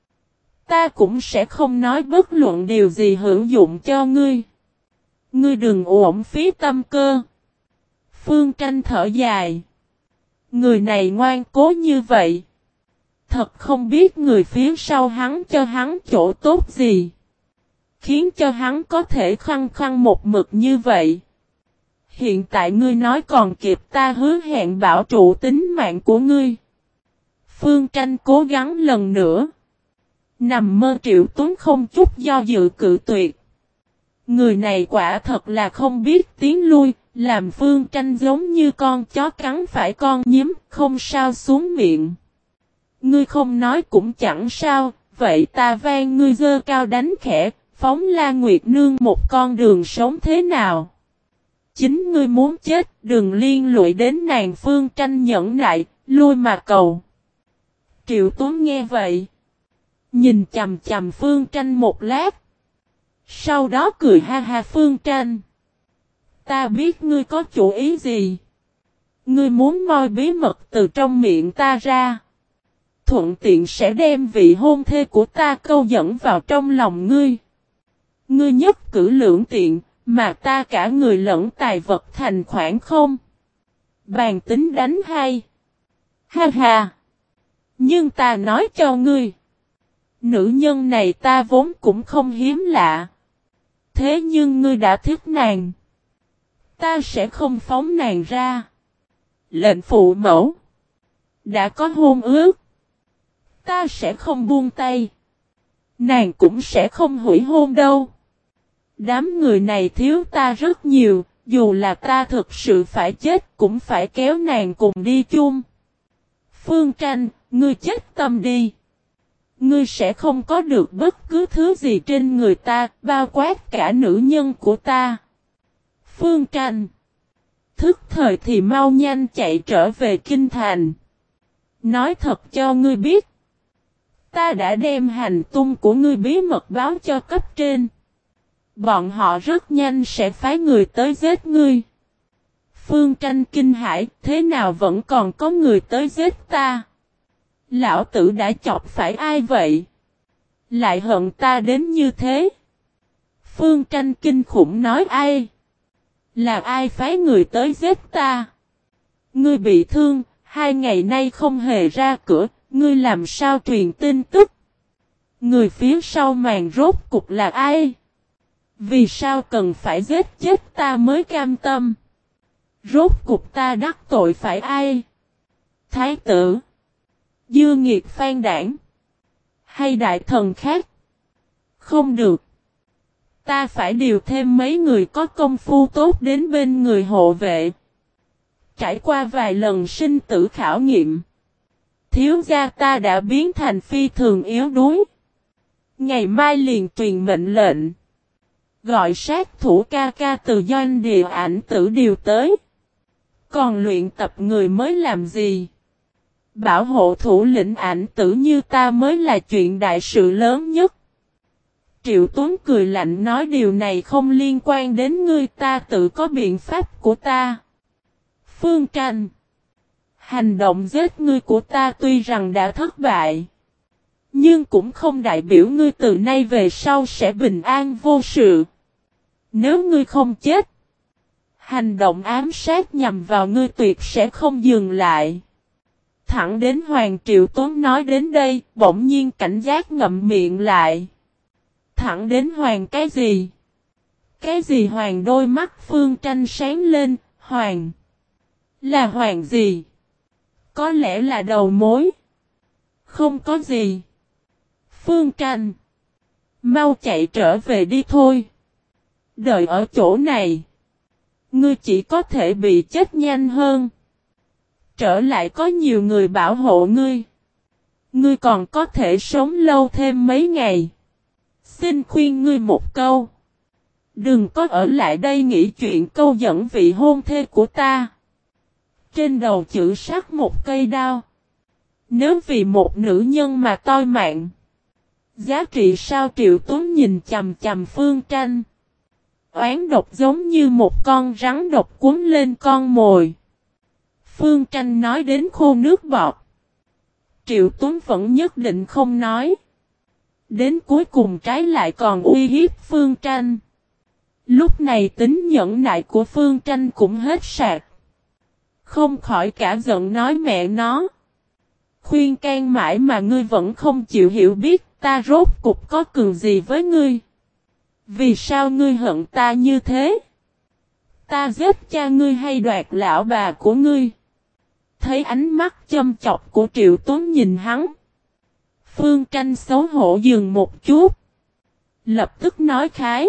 Ta cũng sẽ không nói bất luận điều gì hữu dụng cho ngươi. Ngươi đừng uổng phí tâm cơ. Phương Tranh thở dài. Người này ngoan cố như vậy. Thật không biết người phía sau hắn cho hắn chỗ tốt gì. Khiến cho hắn có thể khăng khăng một mực như vậy. Hiện tại ngươi nói còn kịp ta hứa hẹn bảo trụ tính mạng của ngươi. Phương Tranh cố gắng lần nữa. Nằm mơ Triệu Tuấn không chút do dự cự tuyệt. Người này quả thật là không biết tiến lui, làm Phương Tranh giống như con chó cắn phải con nhím, không sao xuống miệng. Ngươi không nói cũng chẳng sao, vậy ta van ngươi giơ cao đánh khẽ, phóng La Nguyệt Nương một con đường sống thế nào? Chính ngươi muốn chết, đừng liên lụy đến nàng. Phương Tranh nhẫn nại, lui mà cầu. Triệu Tuấn nghe vậy. Nhìn chằm chằm Phương Tranh một lát. Sau đó cười ha ha Phương Tranh. Ta biết ngươi có chủ ý gì. Ngươi muốn moi bí mật từ trong miệng ta ra. Thuận tiện sẽ đem vị hôn thê của ta câu dẫn vào trong lòng ngươi. Ngươi nhất cử lưỡng tiện, mà ta cả người lẫn tài vật thành khoản không. Bàn tính đánh hay. Ha ha. Nhưng ta nói cho ngươi. Nữ nhân này ta vốn cũng không hiếm lạ. Thế nhưng ngươi đã thích nàng. Ta sẽ không phóng nàng ra. Lệnh phụ mẫu. Đã có hôn ước. Ta sẽ không buông tay. Nàng cũng sẽ không hủy hôn đâu. Đám người này thiếu ta rất nhiều. Dù là ta thực sự phải chết cũng phải kéo nàng cùng đi chung. Phương Tranh, ngươi chết tâm đi. Ngươi sẽ không có được bất cứ thứ gì trên người ta, bao quát cả nữ nhân của ta. Phương Tranh. Thức thời thì mau nhanh chạy trở về kinh thành. Nói thật cho ngươi biết. Ta đã đem hành tung của ngươi bí mật báo cho cấp trên. Bọn họ rất nhanh sẽ phái người tới giết ngươi. Phương Tranh kinh hãi, thế nào vẫn còn có người tới giết ta? Lão tử đã chọc phải ai vậy? Lại hận ta đến như thế? Phương Tranh kinh khủng nói ai? Là ai phái người tới giết ta? Ngươi bị thương, 2 ngày nay không hề ra cửa, ngươi làm sao truyền tin tức? Người phía sau màn rốt cục là ai? Vì sao cần phải giết chết ta mới cam tâm? Rốt cục ta đắc tội phải ai? Thái tử. Dư nghiệt phan đảng. Hay đại thần khác? Không được. Ta phải điều thêm mấy người có công phu tốt đến bên người hộ vệ. Trải qua vài lần sinh tử khảo nghiệm, thiếu gia ta đã biến thành phi thường yếu đuối. Ngày mai liền truyền mệnh lệnh, gọi sát thủ ca ca từ doanh địa ảnh tử điều tới. Còn luyện tập người mới làm gì? Bảo hộ thủ lĩnh ảnh tử như ta mới là chuyện đại sự lớn nhất. Triệu Tuấn cười lạnh nói điều này không liên quan đến ngươi, ta tự có biện pháp của ta. Phương Tranh, hành động giết ngươi của ta tuy rằng đã thất bại, nhưng cũng không đại biểu ngươi từ nay về sau sẽ bình an vô sự. Nếu ngươi không chết, hành động ám sát nhằm vào ngươi tuyệt sẽ không dừng lại. Thẳng đến Hoàng Triệu Tuấn nói đến đây, bỗng nhiên cảnh giác ngậm miệng lại. Thẳng đến Hoàng cái gì? Cái gì Hoàng? Đôi mắt Phương Tranh sáng lên. Hoàng? Là Hoàng gì? Có lẽ là đầu mối. Không có gì. Phương Tranh, mau chạy trở về đi thôi. Đợi ở chỗ này, ngươi chỉ có thể bị chết nhanh hơn. Trở lại có nhiều người bảo hộ ngươi. Ngươi còn có thể sống lâu thêm mấy ngày. Xin khuyên ngươi một câu. Đừng có ở lại đây nghĩ chuyện câu dẫn vị hôn thê của ta. Trên đầu chữ sắc một cây đao. Nếu vì một nữ nhân mà toi mạng, giá trị sao? Triệu Tuấn nhìn chầm chầm Phương Tranh. Oán độc giống như một con rắn độc cuốn lên con mồi. Phương Tranh nói đến khô nước bọt. Triệu Tuấn vẫn nhất định không nói. Đến cuối cùng trái lại còn uy hiếp Phương Tranh. Lúc này tính nhẫn nại của Phương Tranh cũng hết sạch. Không khỏi cả giận nói mẹ nó. Khuyên can mãi mà ngươi vẫn không chịu hiểu biết ta rốt cục có cường gì với ngươi. Vì sao ngươi hận ta như thế? Ta giết cha ngươi hay đoạt lão bà của ngươi? Thấy ánh mắt châm chọc của Triệu Tuấn nhìn hắn. Phương Tranh xấu hổ dừng một chút. Lập tức nói khái.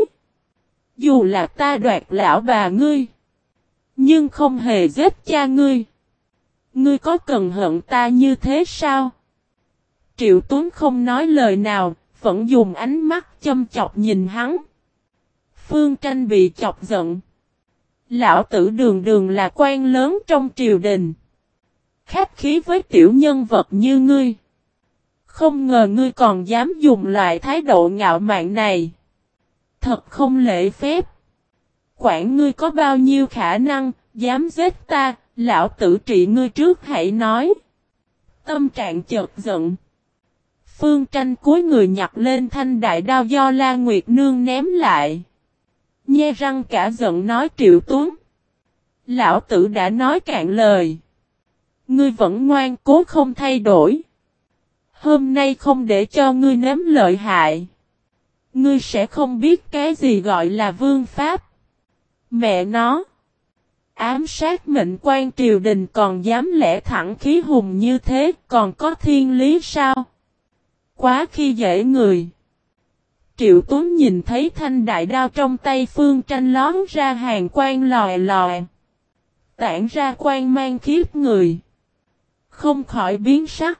Dù là ta đoạt lão bà ngươi, nhưng không hề giết cha ngươi. Ngươi có cần hận ta như thế sao? Triệu Tuấn không nói lời nào, vẫn dùng ánh mắt châm chọc nhìn hắn. Phương Tranh bị chọc giận. Lão tử đường đường là quan lớn trong triều đình. Khách khí với tiểu nhân vật như ngươi. Không ngờ ngươi còn dám dùng loại thái độ ngạo mạn này. Thật không lễ phép. Quản ngươi có bao nhiêu khả năng, dám giết ta, lão tử trị ngươi trước hãy nói. Tâm trạng chợt giận. Phương Tranh cúi người nhặt lên thanh đại đao do La Nguyệt Nương ném lại. Nhe răng cả giận nói Triệu Tuấn. Lão tử đã nói cạn lời. Ngươi vẫn ngoan cố không thay đổi. Hôm nay không để cho ngươi nếm lợi hại. Ngươi sẽ không biết cái gì gọi là vương pháp. Mẹ nó. Ám sát mệnh quan triều đình còn dám lẽ thẳng khí hùng như thế, còn có thiên lý sao? Quá khi dễ người. Triệu Tuấn nhìn thấy thanh đại đao trong tay Phương Tranh lón ra hàng quang lòe lòe. Tản ra quang mang khiếp người. Không khỏi biến sắc.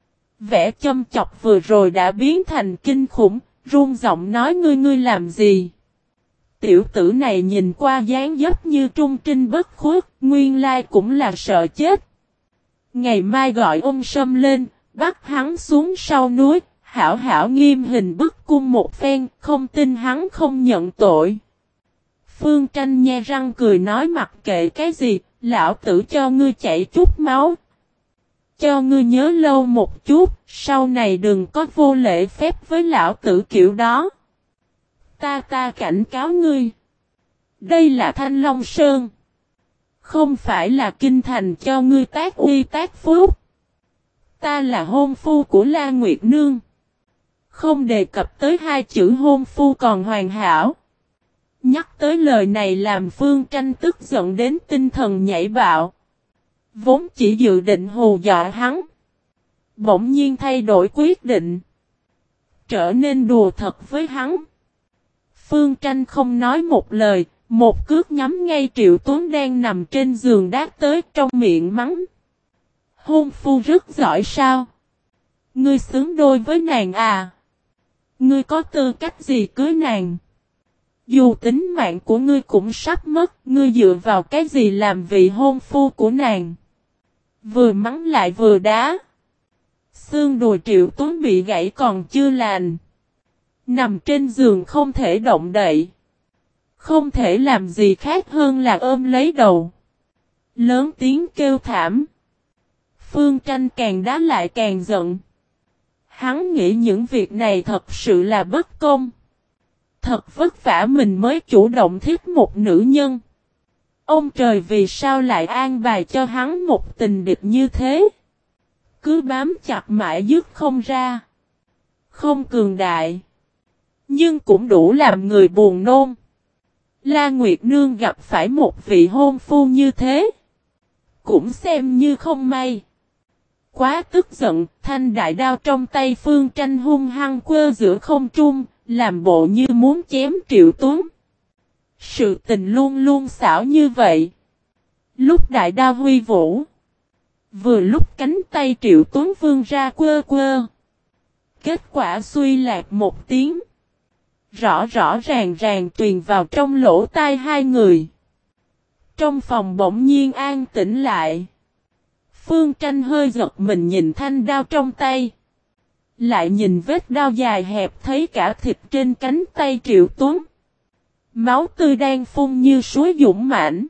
Vẻ châm chọc vừa rồi đã biến thành kinh khủng, run giọng nói ngươi làm gì? Tiểu tử này nhìn qua dáng dấp như trung trinh bất khuất, nguyên lai cũng là sợ chết. Ngày mai gọi ông Sâm lên, bắt hắn xuống sau núi, hảo hảo nghiêm hình bức cung một phen, không tin hắn không nhận tội. Phương Tranh nhe răng cười nói mặc kệ cái gì, lão tử cho ngươi chảy chút máu. Cho ngươi nhớ lâu một chút, sau này đừng có vô lễ phép với lão tử kiểu đó. Ta cảnh cáo ngươi. Đây là Thanh Long Sơn. Không phải là kinh thành cho ngươi tác uy tác phúc. Ta là hôn phu của La Nguyệt Nương. Không đề cập tới hai chữ hôn phu còn hoàn hảo. Nhắc tới lời này làm Phương Tranh tức giận đến tinh thần nhảy bạo. Vốn chỉ dự định hù dọa hắn. bỗng nhiên thay đổi quyết định. Trở nên đùa thật với hắn. Phương Tranh không nói một lời, một cước nhắm ngay Triệu Tuấn đang nằm trên giường đát tới trong miệng mắng. Hôn phu rất giỏi sao? Ngươi xứng đôi với nàng à? Ngươi có tư cách gì cưới nàng? Dù tính mạng của ngươi cũng sắp mất, ngươi dựa vào cái gì làm vị hôn phu của nàng? Vừa mắng lại vừa đá. Xương đùi Triệu Tuấn bị gãy còn chưa lành. Nằm trên giường không thể động đậy. Không thể làm gì khác hơn là ôm lấy đầu. Lớn tiếng kêu thảm. Phương Tranh càng đá lại càng giận. Hắn nghĩ những việc này thật sự là bất công. Thật vất vả mình mới chủ động thích một nữ nhân. Ông trời vì sao lại an bài cho hắn một tình địch như thế? Cứ bám chặt mãi dứt không ra. Không cường đại. Nhưng cũng đủ làm người buồn nôn. La Nguyệt Nương gặp phải một vị hôn phu như thế. Cũng xem như không may. Quá tức giận, thanh đại đao trong tay Phương Tranh hung hăng quơ giữa không trung, làm bộ như muốn chém Triệu Tuấn. Sự tình luôn luôn xảo như vậy. Lúc đại đao huy vũ. Vừa lúc cánh tay Triệu Tuấn vươn ra quơ quơ. Kết quả suy lạc một tiếng. Rõ rõ ràng ràng truyền vào trong lỗ tai hai người. Trong phòng bỗng nhiên an tĩnh lại. Phương Tranh hơi giật mình nhìn thanh đao trong tay. Lại nhìn vết đao dài hẹp thấy cả thịt trên cánh tay Triệu Tuấn. Máu tươi đang phun như suối dũng mãnh.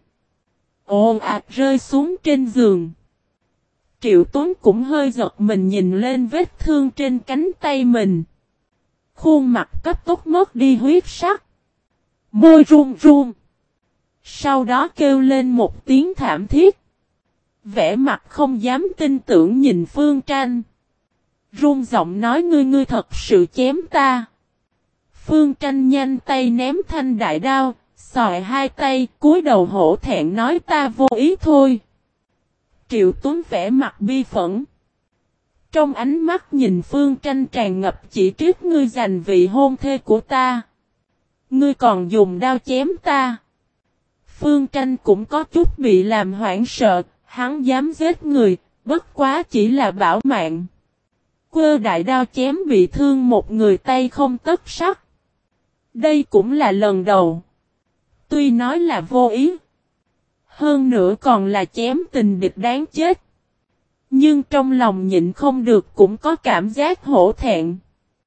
Ồ ạt rơi xuống trên giường. Triệu Tuấn cũng hơi giật mình nhìn lên vết thương trên cánh tay mình. Khuôn mặt cấp tốc mất đi huyết sắc. Môi run run. Sau đó kêu lên một tiếng thảm thiết. Vẻ mặt không dám tin tưởng nhìn Phương Tranh. Run giọng nói ngươi thật sự chém ta. Phương Tranh nhanh tay ném thanh đại đao, xòe hai tay, cúi đầu hổ thẹn nói ta vô ý thôi. Triệu Tuấn vẻ mặt bi phẫn. Trong ánh mắt nhìn Phương Tranh tràn ngập chỉ trích ngươi giành vị hôn thê của ta. Ngươi còn dùng đao chém ta. Phương Tranh cũng có chút bị làm hoảng sợ, hắn dám giết người, bất quá chỉ là bảo mạng. Quơ đại đao chém bị thương một người tay không tấc sắt. Đây cũng là lần đầu. Tuy nói là vô ý. Hơn nữa còn là chém tình địch đáng chết. Nhưng trong lòng nhịn không được cũng có cảm giác hổ thẹn.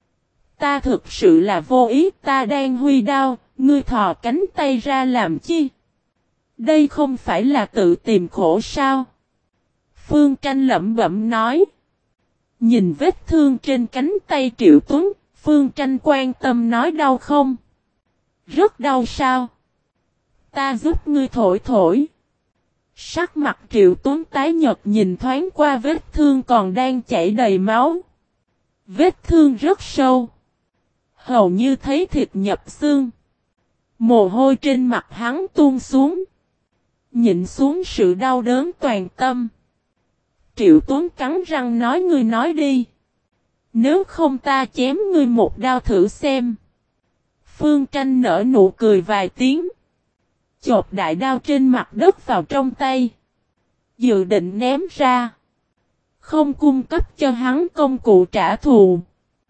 Ta thực sự là vô ý, ta đang huy đao, ngươi thò cánh tay ra làm chi? Đây không phải là tự tìm khổ sao? Phương Tranh lẩm bẩm nói. Nhìn vết thương trên cánh tay Triệu Tuấn, Phương Tranh quan tâm nói đau không? Rất đau sao? Ta giúp ngươi thổi thổi. Sắc mặt Triệu Tuấn tái nhợt nhìn thoáng qua vết thương còn đang chảy đầy máu. Vết thương rất sâu. Hầu như thấy thịt nhập xương. Mồ hôi trên mặt hắn tuôn xuống. Nhịn xuống sự đau đớn toàn tâm. Triệu Tuấn cắn răng nói ngươi nói đi. Nếu không ta chém ngươi một đao thử xem. Phương Tranh nở nụ cười vài tiếng. Chộp đại đao trên mặt đất vào trong tay. Dự định ném ra. Không cung cấp cho hắn công cụ trả thù.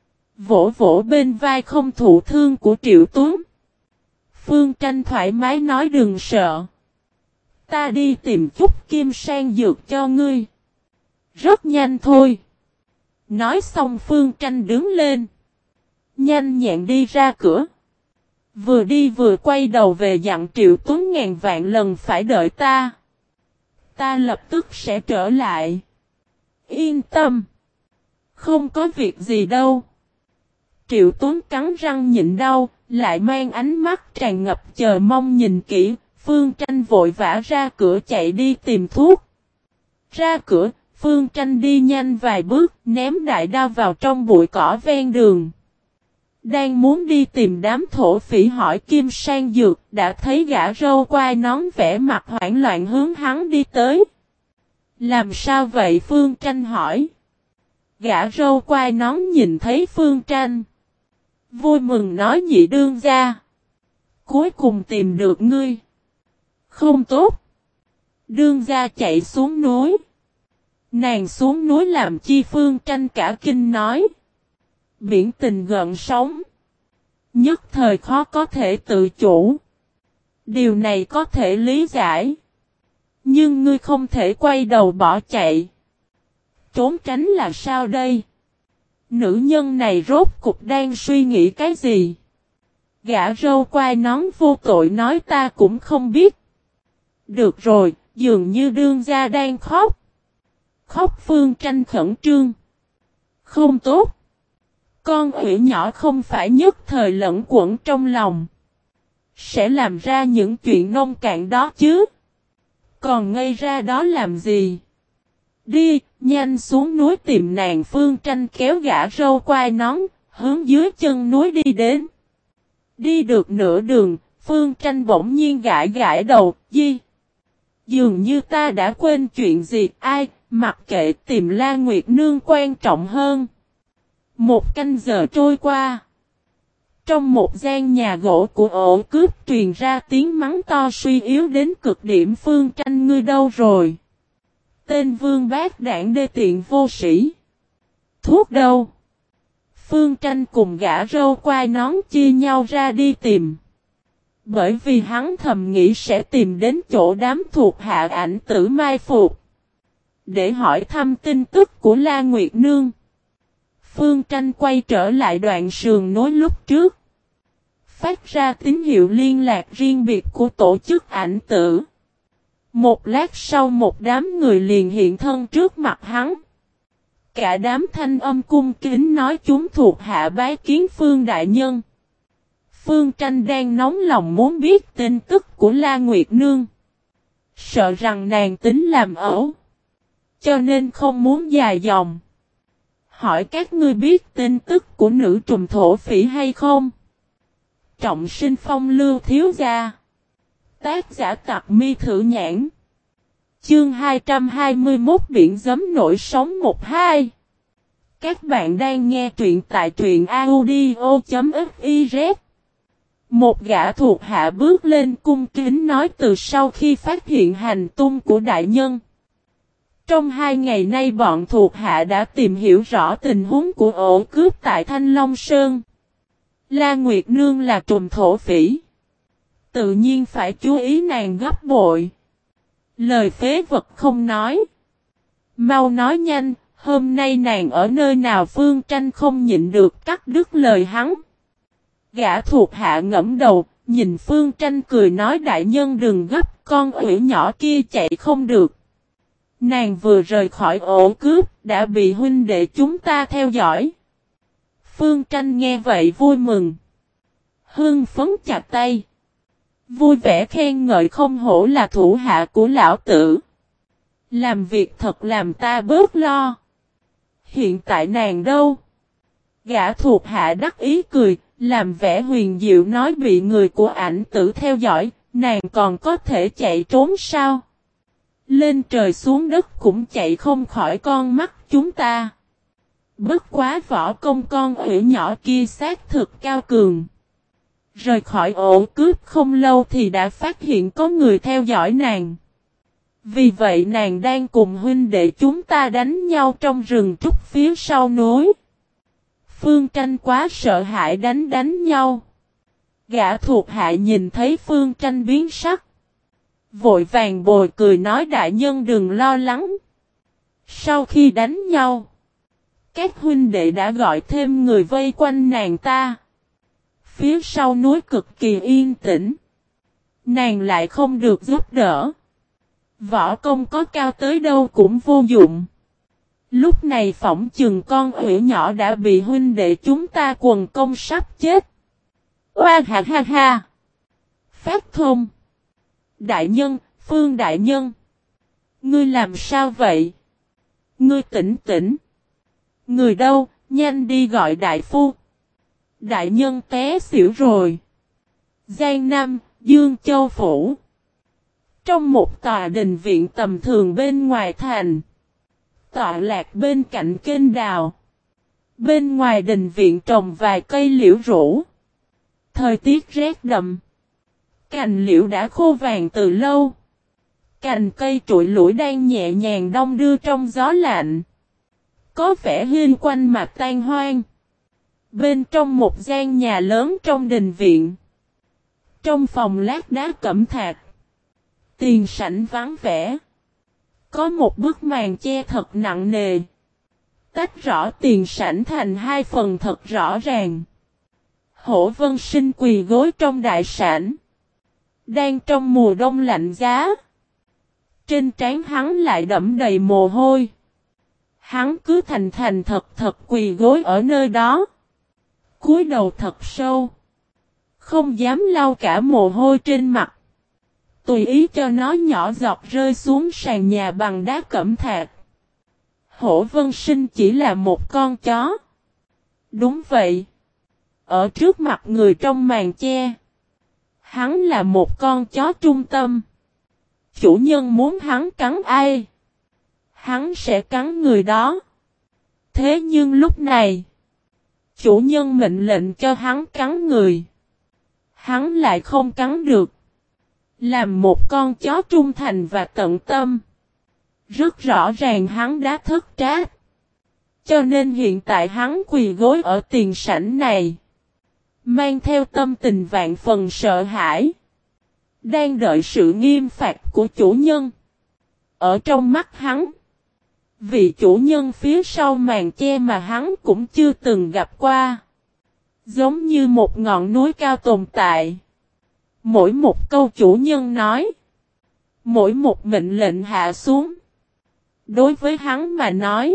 Vỗ vỗ bên vai không thụ thương của Triệu Tuấn. Phương Tranh thoải mái nói đừng sợ. Ta đi tìm chút kim sang dược cho ngươi. Rất nhanh thôi. Nói xong Phương Tranh đứng lên. Nhanh nhẹn đi ra cửa. Vừa đi vừa quay đầu về dặn Triệu Tuấn ngàn vạn lần phải đợi ta. Ta lập tức sẽ trở lại. Yên tâm. Không có việc gì đâu. Triệu Tuấn cắn răng nhịn đau, lại mang ánh mắt tràn ngập chờ mong nhìn kỹ. Phương Tranh vội vã ra cửa chạy đi tìm thuốc. Ra cửa, Phương Tranh đi nhanh vài bước, ném đại đao vào trong bụi cỏ ven đường. Đang muốn đi tìm đám thổ phỉ hỏi kim sang dược, đã thấy gã râu quai nón vẻ mặt hoảng loạn hướng hắn đi tới. Làm sao vậy? Phương Tranh hỏi. Gã râu quai nón nhìn thấy Phương Tranh. Vui mừng nói nhị đương gia. Cuối cùng tìm được ngươi. Không tốt. Đương gia chạy xuống núi. Nàng xuống núi làm chi? Phương Tranh cả kinh nói. Biển tình gợn sóng. Nhất thời khó có thể tự chủ. Điều này có thể lý giải. Nhưng ngươi không thể quay đầu bỏ chạy. Trốn tránh là sao đây? Nữ nhân này rốt cục đang suy nghĩ cái gì? Gã râu quai nón vô tội nói ta cũng không biết. Được rồi, dường như đương gia đang khóc. Khóc. Phương Tranh khẩn trương. Không tốt. Con khỉ nhỏ không phải nhất thời lẫn quẩn trong lòng. Sẽ làm ra những chuyện nông cạn đó chứ. Còn ngây ra đó làm gì? Đi, nhanh xuống núi tìm nàng. Phương Tranh kéo gã râu quai nón, hướng dưới chân núi đi đến. Đi được nửa đường, Phương Tranh bỗng nhiên gãi gãi đầu, dường như ta đã quên chuyện gì, ai, mặc kệ tìm La Nguyệt Nương quan trọng hơn. Một canh giờ trôi qua. Trong một gian nhà gỗ của ổ cướp truyền ra tiếng mắng to suy yếu đến cực điểm. Phương Tranh ngươi đâu rồi? Tên vương bát đảng đê tiện vô sĩ. Thuốc đâu? Phương Tranh cùng gã râu quai nón chia nhau ra đi tìm. Bởi vì hắn thầm nghĩ sẽ tìm đến chỗ đám thuộc hạ Ảnh Tử mai phục. Để hỏi thăm tin tức của La Nguyệt Nương. Phương Tranh quay trở lại đoạn sườn núi lúc trước. Phát ra tín hiệu liên lạc riêng biệt của tổ chức Ảnh Tử. Một lát sau một đám người liền hiện thân trước mặt hắn. Cả đám thanh âm cung kính nói chúng thuộc hạ bái kiến Phương đại nhân. Phương Tranh đang nóng lòng muốn biết tin tức của La Nguyệt Nương. Sợ rằng nàng tính làm ẩu. Cho nên không muốn dài dòng. Hỏi các ngươi biết tin tức của nữ trùm thổ phỉ hay không? Trọng Sinh Phong Lưu thiếu gia. Tác giả Tặc Mi Thử Nhãn. Chương 221 biển giấm nổi sóng 12. Các bạn đang nghe truyện tại truyện audio.fiz. Một gã thuộc hạ bước lên cung kính nói từ sau khi phát hiện hành tung của đại nhân. Trong 2 ngày nay bọn thuộc hạ đã tìm hiểu rõ tình huống của ổ cướp tại Thanh Long Sơn. La Nguyệt Nương là trùm thổ phỉ. Tự nhiên phải chú ý nàng gấp bội. Lời phế vật không nói. Mau nói nhanh, hôm nay nàng ở nơi nào? Phương Tranh không nhịn được cắt đứt lời hắn. Gã thuộc hạ ngẫm đầu, nhìn Phương Tranh cười nói đại nhân đừng gấp, con ủy nhỏ kia chạy không được. Nàng vừa rời khỏi ổ cướp, đã bị huynh đệ chúng ta theo dõi. Phương Tranh nghe vậy vui mừng. Hưng phấn chặt tay. Vui vẻ khen ngợi không hổ là thủ hạ của lão tử. Làm việc thật làm ta bớt lo. Hiện tại nàng đâu? Gã thuộc hạ đắc ý cười, làm vẻ huyền diệu nói bị người của Ảnh Tử theo dõi, nàng còn có thể chạy trốn sao? Lên trời xuống đất cũng chạy không khỏi con mắt chúng ta. Bất quá võ công con ủy nhỏ kia xác thực cao cường. Rời khỏi ổ cướp không lâu thì đã phát hiện có người theo dõi nàng. Vì vậy nàng đang cùng huynh đệ chúng ta đánh nhau trong rừng trúc phía sau núi. Phương Tranh quá sợ hãi đánh nhau. Gã thuộc hạ nhìn thấy Phương Tranh biến sắc. Vội vàng bồi cười nói đại nhân đừng lo lắng. Sau khi đánh nhau, các huynh đệ đã gọi thêm người vây quanh nàng ta. Phía sau núi cực kỳ yên tĩnh. Nàng lại không được giúp đỡ. Võ công có cao tới đâu cũng vô dụng. Lúc này phỏng chừng con ủy nhỏ đã bị huynh đệ chúng ta quần công sắp chết. Oa ha ha ha. Phát thông. Đại nhân, Phương đại nhân. Ngươi làm sao vậy? Ngươi tỉnh tỉnh. Người đâu, nhanh đi gọi đại phu. Đại nhân té xỉu rồi. Giang Nam, Dương Châu Phủ. Trong một tòa đình viện tầm thường bên ngoài thành. tọa lạc bên cạnh kênh đào. Bên ngoài đình viện trồng vài cây liễu rủ. Thời tiết rét đậm. Cành liễu đã khô vàng từ lâu. Cành cây trụi lủi đang nhẹ nhàng đong đưa trong gió lạnh. Có vẻ hiên quanh mà tan hoang. Bên trong một gian nhà lớn trong đình viện. Trong phòng lát đá cẩm thạch. Tiền sảnh vắng vẻ. Có một bức màn che thật nặng nề. Tách rõ tiền sảnh thành hai phần thật rõ ràng. Hổ Vân Sinh quỳ gối trong đại sảnh. Đang trong mùa đông lạnh giá. Trên trán hắn lại đẫm đầy mồ hôi. Hắn cứ thành thành thật quỳ gối ở nơi đó. Cúi đầu thật sâu. Không dám lau cả mồ hôi trên mặt. Tùy ý cho nó nhỏ giọt rơi xuống sàn nhà bằng đá cẩm thạch. Hổ Vân Sinh chỉ là một con chó. Đúng vậy. Ở trước mặt người trong màn che. Hắn là một con chó trung tâm. Chủ nhân muốn hắn cắn ai? Hắn sẽ cắn người đó. Thế nhưng lúc này. Chủ nhân mệnh lệnh cho hắn cắn người. Hắn lại không cắn được. Làm một con chó trung thành và tận tâm. Rất rõ ràng hắn đã thất trách. Cho nên hiện tại hắn quỳ gối ở tiền sảnh này. Mang theo tâm tình vạn phần sợ hãi. Đang đợi sự nghiêm phạt của chủ nhân. Ở trong mắt hắn. Vị chủ nhân phía sau màn che mà hắn cũng chưa từng gặp qua. Giống như một ngọn núi cao tồn tại. Mỗi một câu chủ nhân nói. Mỗi một mệnh lệnh hạ xuống. Đối với hắn mà nói.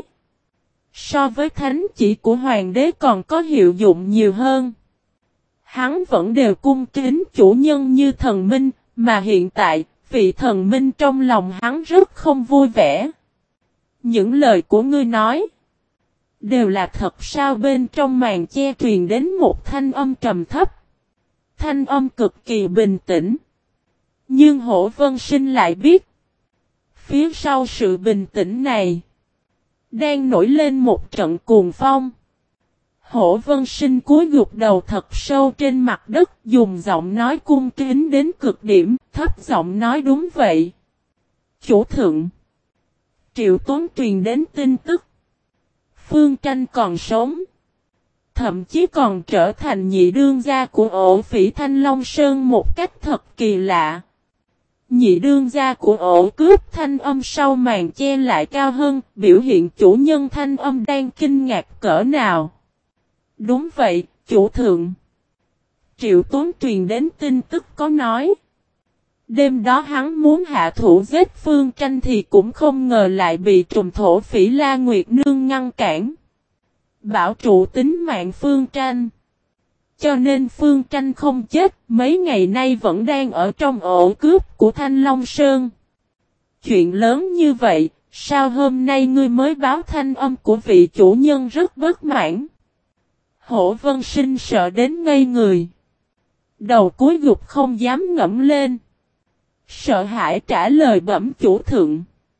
So với thánh chỉ của hoàng đế còn có hiệu dụng nhiều hơn. Hắn vẫn đều cung kính chủ nhân như thần minh. Mà hiện tại vị thần minh trong lòng hắn rất không vui vẻ. Những lời của ngươi nói. Đều là thật sao? Bên trong màn che truyền đến một thanh âm trầm thấp. Thanh âm cực kỳ bình tĩnh. Nhưng Hổ Vân Sinh lại biết. Phía sau sự bình tĩnh này. Đang nổi lên một trận cuồng phong. Hổ Vân Sinh cúi gục đầu thật sâu trên mặt đất. Dùng giọng nói cung kính đến cực điểm. Thấp giọng nói đúng vậy. Chủ thượng. Triệu Tuấn truyền đến tin tức. Phương Tranh còn sống. Thậm chí còn trở thành nhị đương gia của ổ phỉ Thanh Long Sơn một cách thật kỳ lạ. Nhị đương gia của ổ cướp thanh âm sau màn che lại cao hơn, biểu hiện chủ nhân thanh âm đang kinh ngạc cỡ nào. Đúng vậy, chủ thượng. Triệu Tuấn truyền đến tin tức có nói. Đêm đó hắn muốn hạ thủ giết Phương Tranh thì cũng không ngờ lại bị trùm thổ phỉ La Nguyệt Nương ngăn cản. Bảo trụ tính mạng Phương Tranh. Cho nên Phương Tranh không chết, mấy ngày nay vẫn đang ở trong ổ cướp của Thanh Long Sơn. Chuyện lớn như vậy, sao hôm nay ngươi mới báo? Thanh âm của vị chủ nhân rất bất mãn. Hổ Vân Sinh sợ đến ngây người. Đầu cúi gục không dám ngẫm lên. Sợ hãi trả lời bẩm chủ thượng.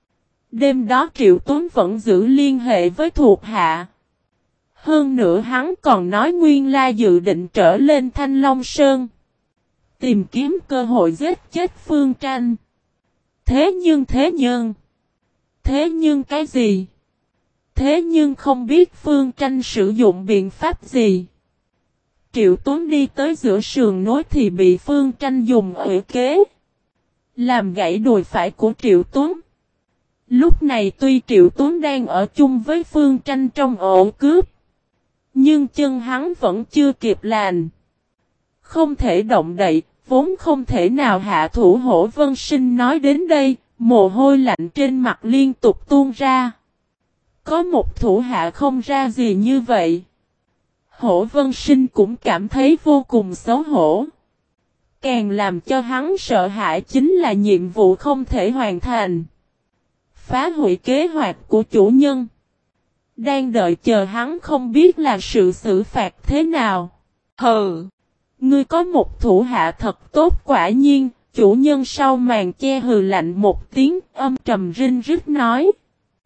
Đêm đó Triệu Tuấn vẫn giữ liên hệ với thuộc hạ. Hơn nữa hắn còn nói nguyên lai dự định trở lên Thanh Long Sơn. Tìm kiếm cơ hội giết chết Phương Tranh. Thế nhưng cái gì? Thế nhưng không biết Phương Tranh sử dụng biện pháp gì. Triệu Tuấn đi tới giữa sườn núi thì bị Phương Tranh dùng ủy kế. Làm gãy đùi phải của Triệu Tuấn. Lúc này tuy Triệu Tuấn đang ở chung với Phương Tranh trong ổ cướp. Nhưng chân hắn vẫn chưa kịp lành. Không thể động đậy, vốn không thể nào hạ thủ. Hổ Vân Sinh nói đến đây, mồ hôi lạnh trên mặt liên tục tuôn ra. Có một thủ hạ không ra gì như vậy. Hổ Vân Sinh cũng cảm thấy vô cùng xấu hổ. Càng làm cho hắn sợ hãi chính là nhiệm vụ không thể hoàn thành. Phá hủy kế hoạch của chủ nhân. Đang đợi chờ hắn không biết là sự xử phạt thế nào. Hừ! Ngươi có một thủ hạ thật tốt quả nhiên. Chủ nhân sau màn che hừ lạnh một tiếng âm trầm rinh rít nói.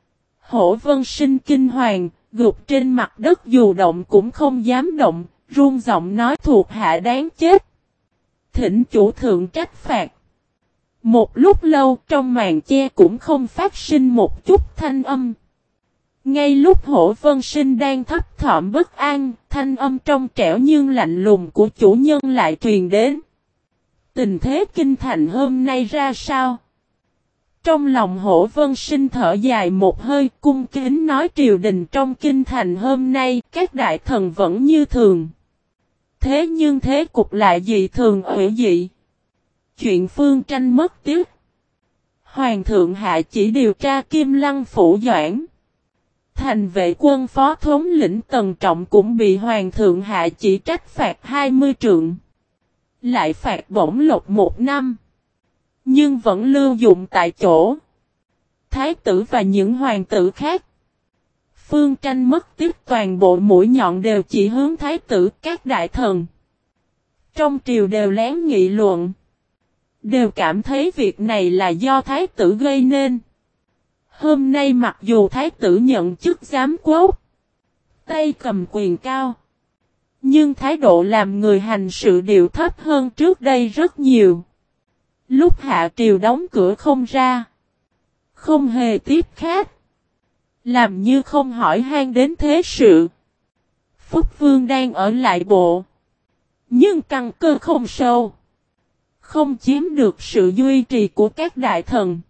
Hổ Vân Sinh kinh hoàng, gục trên mặt đất dù động cũng không dám động, run giọng nói thuộc hạ đáng chết. Thỉnh chủ thượng trách phạt. Một lúc lâu trong màn che cũng không phát sinh một chút thanh âm. Ngay lúc Hổ Vân Sinh đang thấp thỏm bất an, thanh âm trong trẻo nhưng lạnh lùng của chủ nhân lại truyền đến. Tình thế kinh thành hôm nay ra sao? Trong lòng Hổ Vân Sinh thở dài một hơi, cung kính nói triều đình trong kinh thành hôm nay các đại thần vẫn như thường. Thế nhưng thế cục lại dị thường ủy dị. Chuyện Phương Tranh mất tiếc. Hoàng thượng hạ chỉ điều tra Kim Lăng Phủ Doãn. Thành vệ quân phó thống lĩnh Tần Trọng cũng bị Hoàng thượng hạ chỉ trách phạt 20 trượng. Lại phạt bổng lộc 1 năm. Nhưng vẫn lưu dụng tại chỗ. Thái tử và những hoàng tử khác. Phương Tranh mất tiếc toàn bộ mũi nhọn đều chỉ hướng thái tử các đại thần. Trong triều đều lén nghị luận. Đều cảm thấy việc này là do thái tử gây nên. Hôm nay mặc dù thái tử nhận chức giám quốc. Tay cầm quyền cao. Nhưng thái độ làm người hành sự điệu thấp hơn trước đây rất nhiều. Lúc hạ triều đóng cửa không ra. Không hề tiếp khách. Làm như không hỏi han đến thế sự. Phúc Vương đang ở lại bộ. Nhưng căn cơ không sâu. Không chiếm được sự duy trì của các đại thần.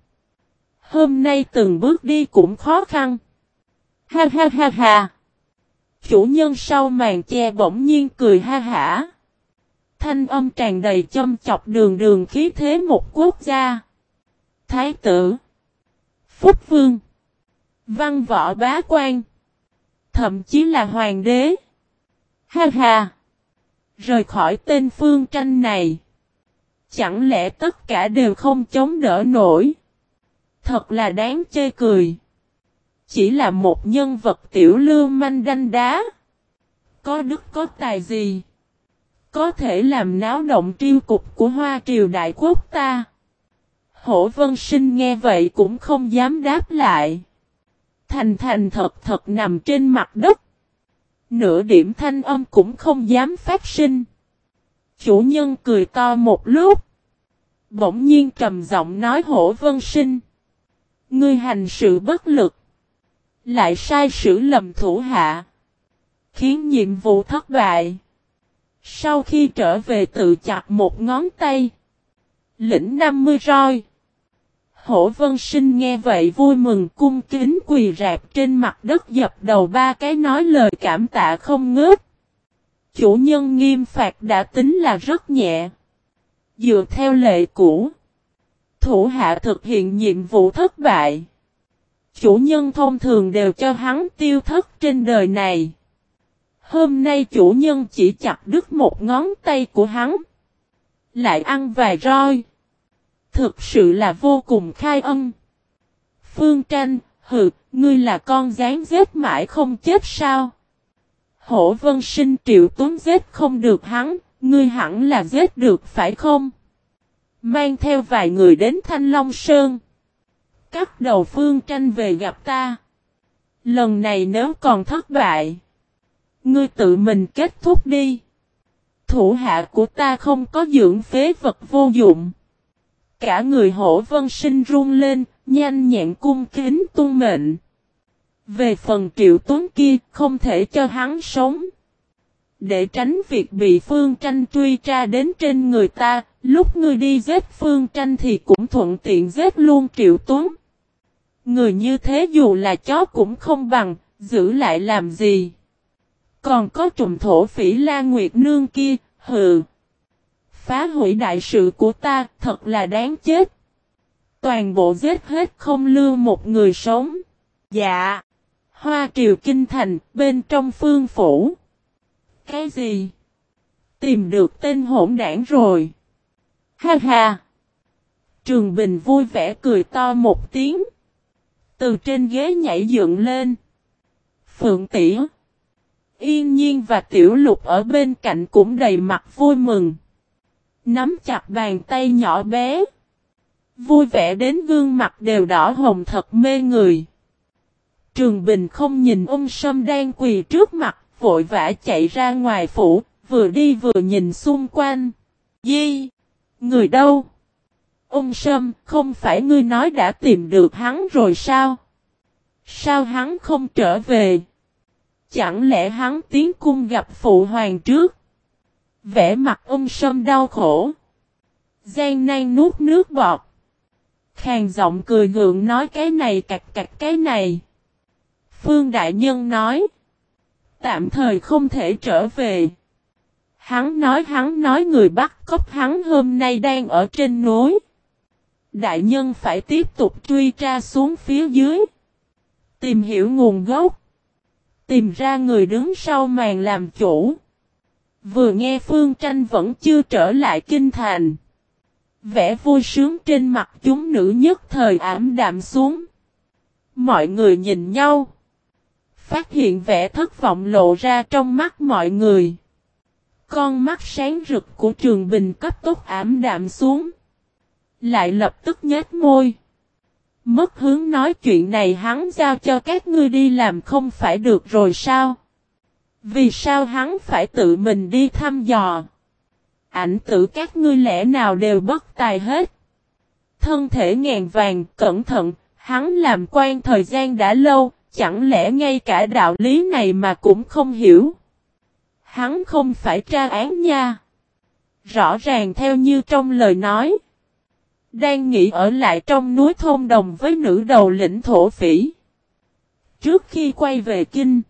Hôm nay từng bước đi cũng khó khăn. Ha ha ha ha. Chủ nhân sau màn che bỗng nhiên cười ha hả. Thanh âm tràn đầy châm chọc đường đường khí thế một quốc gia. Thái tử. Phúc Vương. Văn võ bá quan. Thậm chí là hoàng đế. Ha ha. Rời khỏi tên Phương Tranh này. Chẳng lẽ tất cả đều không chống đỡ nổi. Thật là đáng chê cười. Chỉ là một nhân vật tiểu lưu manh đanh đá. Có đức có tài gì. Có thể làm náo động triều cục của Hoa triều đại quốc ta. Hổ Vân Sinh nghe vậy cũng không dám đáp lại. Thành thành thật thật nằm trên mặt đất. Nửa điểm thanh âm cũng không dám phát sinh. Chủ nhân cười to một lúc. Bỗng nhiên trầm giọng nói Hổ Vân Sinh. Ngươi hành sự bất lực. Lại sai sử lầm thủ hạ. Khiến nhiệm vụ thất bại. Sau khi trở về tự chặt một ngón tay. Lĩnh 50 roi. Hổ Vân Sinh nghe vậy vui mừng cung kính quỳ rạp trên mặt đất dập đầu 3 cái nói lời cảm tạ không ngớt. Chủ nhân nghiêm phạt đã tính là rất nhẹ. Dựa theo lệ cũ. Thủ hạ thực hiện nhiệm vụ thất bại. Chủ nhân thông thường đều cho hắn tiêu thất trên đời này. Hôm nay chủ nhân chỉ chặt đứt một ngón tay của hắn. Lại ăn vài roi. Thực sự là vô cùng khai ân. Phương Tranh, hừ, ngươi là con gián giết mãi không chết sao? Hổ Vân Sinh Triệu Tuấn giết không được hắn, ngươi hẳn là giết được phải không? Mang theo vài người đến Thanh Long Sơn. Cắt đầu Phương Tranh về gặp ta. Lần này nếu còn thất bại. Ngươi tự mình kết thúc đi. Thủ hạ của ta không có dưỡng phế vật vô dụng. Cả người Hổ Vân Sinh run lên, nhanh nhẹn cung kính tuân mệnh. Về phần Triệu Tuấn kia, không thể cho hắn sống. Để tránh việc bị Phương Tranh truy tra đến trên người ta, lúc ngươi đi giết Phương Tranh thì cũng thuận tiện giết luôn Triệu Tuấn. Người như thế dù là chó cũng không bằng, giữ lại làm gì. Còn có trùm thổ phỉ La Nguyệt Nương kia, hừ. Phá hủy đại sự của ta, thật là đáng chết. Toàn bộ giết hết không lưu một người sống. Dạ. Hoa triều kinh thành, bên trong phương phủ. Cái gì? Tìm được tên hỗn đảng rồi. Ha ha. Trường Bình vui vẻ cười to một tiếng. Từ trên ghế nhảy dựng lên. Phượng Tỷ, Yên Nhiên và Tiểu Lục ở bên cạnh cũng đầy mặt vui mừng. Nắm chặt bàn tay nhỏ bé. Vui vẻ đến gương mặt đều đỏ hồng thật mê người. Trường Bình không nhìn Sâm đang quỳ trước mặt, vội vã chạy ra ngoài phủ, vừa đi vừa nhìn xung quanh. Di! Người đâu? Sâm, không phải ngươi nói đã tìm được hắn rồi sao? Sao hắn không trở về? Chẳng lẽ hắn tiến cung gặp phụ hoàng trước? Vẻ mặt Sâm đau khổ. Gian nan nuốt nước bọt. Khàn giọng cười gượng nói cái này cạch cạch cái này. Phương Đại Nhân nói. Tạm thời không thể trở về. Hắn nói người bắt cóc hắn hôm nay đang ở trên núi. Đại Nhân phải tiếp tục truy tra xuống phía dưới. Tìm hiểu nguồn gốc. Tìm ra người đứng sau màn làm chủ. Vừa nghe Phương Tranh vẫn chưa trở lại kinh thành. Vẻ vui sướng trên mặt chúng nữ nhất thời ảm đạm xuống. Mọi người nhìn nhau. Phát hiện vẻ thất vọng lộ ra trong mắt mọi người. Con mắt sáng rực của Trường Bình cấp tốc ảm đạm xuống. Lại lập tức nhếch môi. Mất hướng nói chuyện này hắn giao cho các ngươi đi làm không phải được rồi sao? Vì sao hắn phải tự mình đi thăm dò? Ảnh tử các ngươi lẽ nào đều bất tài hết? Thân thể ngàn vàng, cẩn thận, hắn làm quan thời gian đã lâu, chẳng lẽ ngay cả đạo lý này mà cũng không hiểu? Hắn không phải tra án nha. Rõ ràng theo như trong lời nói. Đang nghĩ ở lại trong núi thôn đồng với nữ đầu lĩnh thổ phỉ. Trước khi quay về kinh,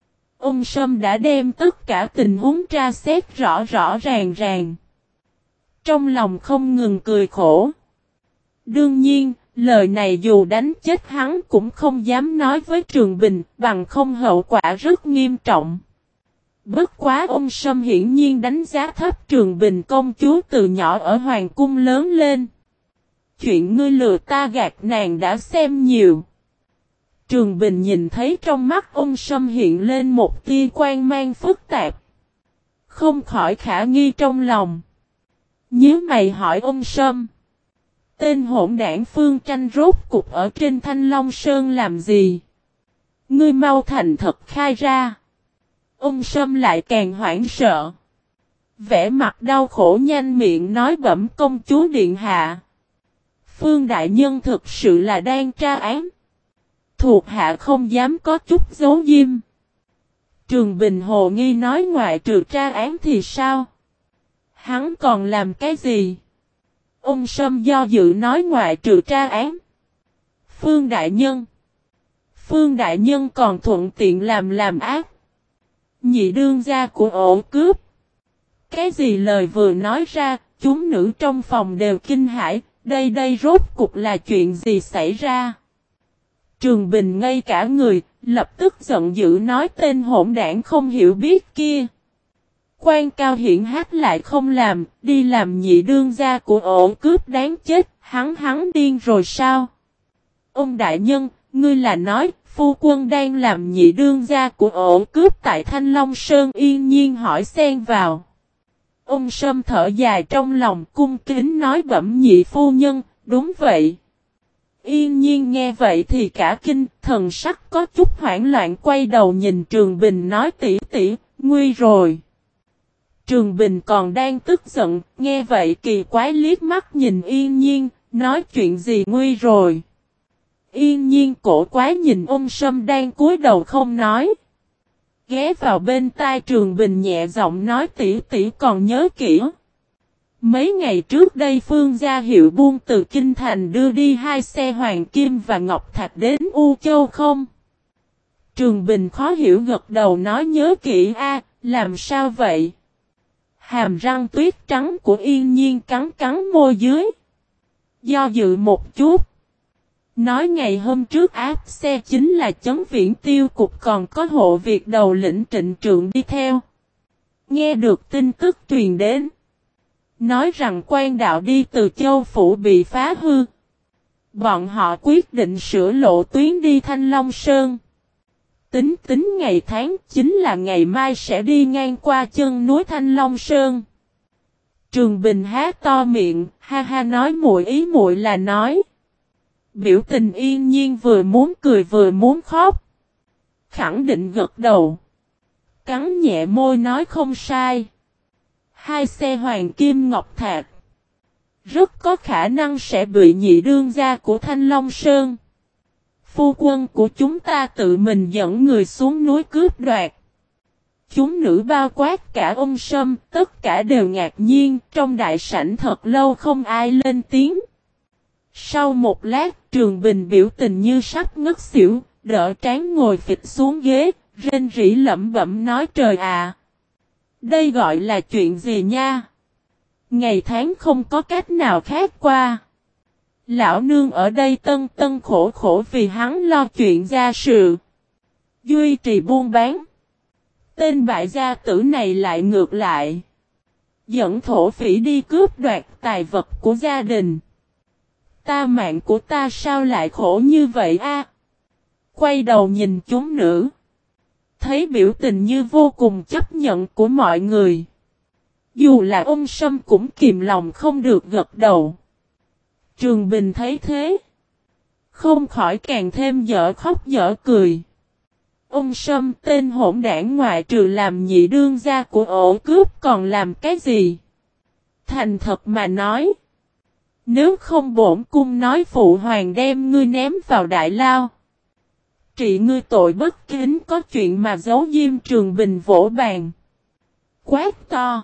Sâm đã đem tất cả tình huống tra xét rõ ràng. Trong lòng không ngừng cười khổ. Đương nhiên, lời này dù đánh chết hắn cũng không dám nói với Trường Bình, bằng không hậu quả rất nghiêm trọng. Bất quá Sâm hiển nhiên đánh giá thấp Trường Bình công chúa từ nhỏ ở hoàng cung lớn lên. Chuyện ngươi lừa ta gạt nàng đã xem nhiều. Trường Bình nhìn thấy trong mắt Sâm hiện lên một tia quan mang phức tạp. Không khỏi khả nghi trong lòng. Nhớ mày hỏi Sâm. Tên hỗn đảng Phương Tranh rốt cục ở trên Thanh Long Sơn làm gì? Ngươi mau thành thật khai ra. Sâm lại càng hoảng sợ. Vẻ mặt đau khổ nhanh miệng nói bẩm công chúa điện hạ. Phương Đại Nhân thực sự là đang tra án. Thuộc hạ không dám có chút giấu diêm. Trường Bình hồ nghi nói ngoại trừ tra án thì sao? Hắn còn làm cái gì? Sâm do dự nói ngoại trừ tra án. Phương Đại Nhân còn thuận tiện làm ác. Nhị đương gia của ổ cướp. Cái gì lời vừa nói ra, chúng nữ trong phòng đều kinh hãi, đây rốt cục là chuyện gì xảy ra? Trường Bình ngây cả người, lập tức giận dữ nói tên hỗn đảng không hiểu biết kia. Quan cao hiển hách lại không làm, đi làm nhị đương gia của ổ cướp đáng chết, hắn điên rồi sao? Ông đại nhân, ngươi là nói, phu quân đang làm nhị đương gia của ổ cướp tại Thanh Long Sơn yên nhiên hỏi xen vào. Sâm thở dài trong lòng cung kính nói bẩm nhị phu nhân, đúng vậy. Yên nhiên nghe vậy thì cả kinh, thần sắc có chút hoảng loạn quay đầu nhìn Trường Bình nói tỷ, nguy rồi. Trường Bình còn đang tức giận, nghe vậy kỳ quái liếc mắt nhìn Yên nhiên, nói chuyện gì nguy rồi. Yên nhiên cổ quái nhìn Sâm đang cúi đầu không nói. Ghé vào bên tai Trường Bình nhẹ giọng nói tỷ còn nhớ kỹ. Mấy ngày trước đây Phương Gia Hiệu buôn từ Kinh Thành đưa đi 2 xe hoàng kim và ngọc thạch đến U Châu không? Trường Bình khó hiểu gật đầu nói nhớ kỹ a, làm sao vậy? Hàm răng tuyết trắng của Yên nhiên cắn môi dưới. Do dự một chút. Nói ngày hôm trước áp xe chính là Chấn Viễn Tiêu Cục còn có hộ việc đầu lĩnh Trịnh Trượng đi theo. Nghe được tin tức truyền đến. Nói rằng quan đạo đi từ Châu Phủ bị phá hư. Bọn họ quyết định sửa lộ tuyến đi Thanh Long Sơn. Tính ngày tháng chính là ngày mai sẽ đi ngang qua chân núi Thanh Long Sơn. Trường Bình há to miệng, ha nói muội ý muội là nói. Biểu tình Yên nhiên vừa muốn cười vừa muốn khóc. khẳng định gật đầu. Cắn nhẹ môi nói không sai. 2 xe hoàng kim ngọc thạch. Rất có khả năng sẽ bị nhị đương gia của Thanh Long Sơn. Phu quân của chúng ta tự mình dẫn người xuống núi cướp đoạt. Chúng nữ bao quát cả ông Sâm, tất cả đều ngạc nhiên, trong đại sảnh thật lâu không ai lên tiếng. Sau một lát, Trường Bình biểu tình như sắp ngất xỉu, đỡ trán ngồi phịch xuống ghế, rên rỉ lẩm bẩm nói trời à. Đây gọi là chuyện gì nha? Ngày tháng không có cách nào khác qua. Lão nương ở đây tân tân khổ khổ vì hắn lo chuyện gia sự. Duy trì buôn bán. Tên bại gia tử này lại ngược lại. Dẫn thổ phỉ đi cướp đoạt tài vật của gia đình. Ta mạng của ta sao lại khổ như vậy a? Quay đầu nhìn chúng nữ. Thấy biểu tình như vô cùng chấp nhận của mọi người. Dù là ông Sâm cũng kìm lòng không được gật đầu. Trường Bình thấy thế. Không khỏi càng thêm dở khóc dở cười. Ông Sâm tên hỗn đảng ngoại trừ làm nhị đương gia của ổ cướp còn làm cái gì? Thành thật mà nói. Nếu không bổn cung nói phụ hoàng đem ngươi ném vào đại lao. Trị ngươi tội bất kính có chuyện mà giấu diêm. Trường Bình vỗ bàn. Quát to.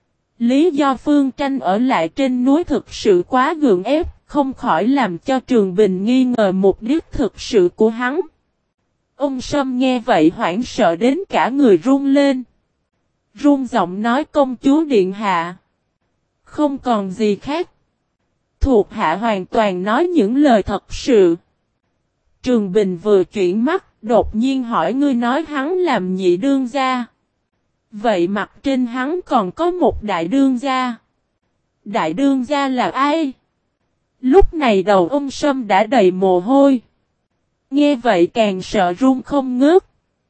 Lý do Phương Tranh ở lại trên núi thực sự quá gượng ép. Không khỏi làm cho Trường Bình nghi ngờ mục đích thực sự của hắn. Ông Sâm nghe vậy hoảng sợ đến cả người run lên. Run giọng nói công chúa điện hạ. Không còn gì khác. Thuộc hạ hoàn toàn nói những lời thật sự. Trường Bình vừa chuyển mắt, đột nhiên hỏi ngươi nói hắn làm nhị đương gia. Vậy mặt trên hắn còn có một đại đương gia. Đại đương gia là ai? Lúc này đầu ông Sâm đã đầy mồ hôi. Nghe vậy càng sợ run không ngớt.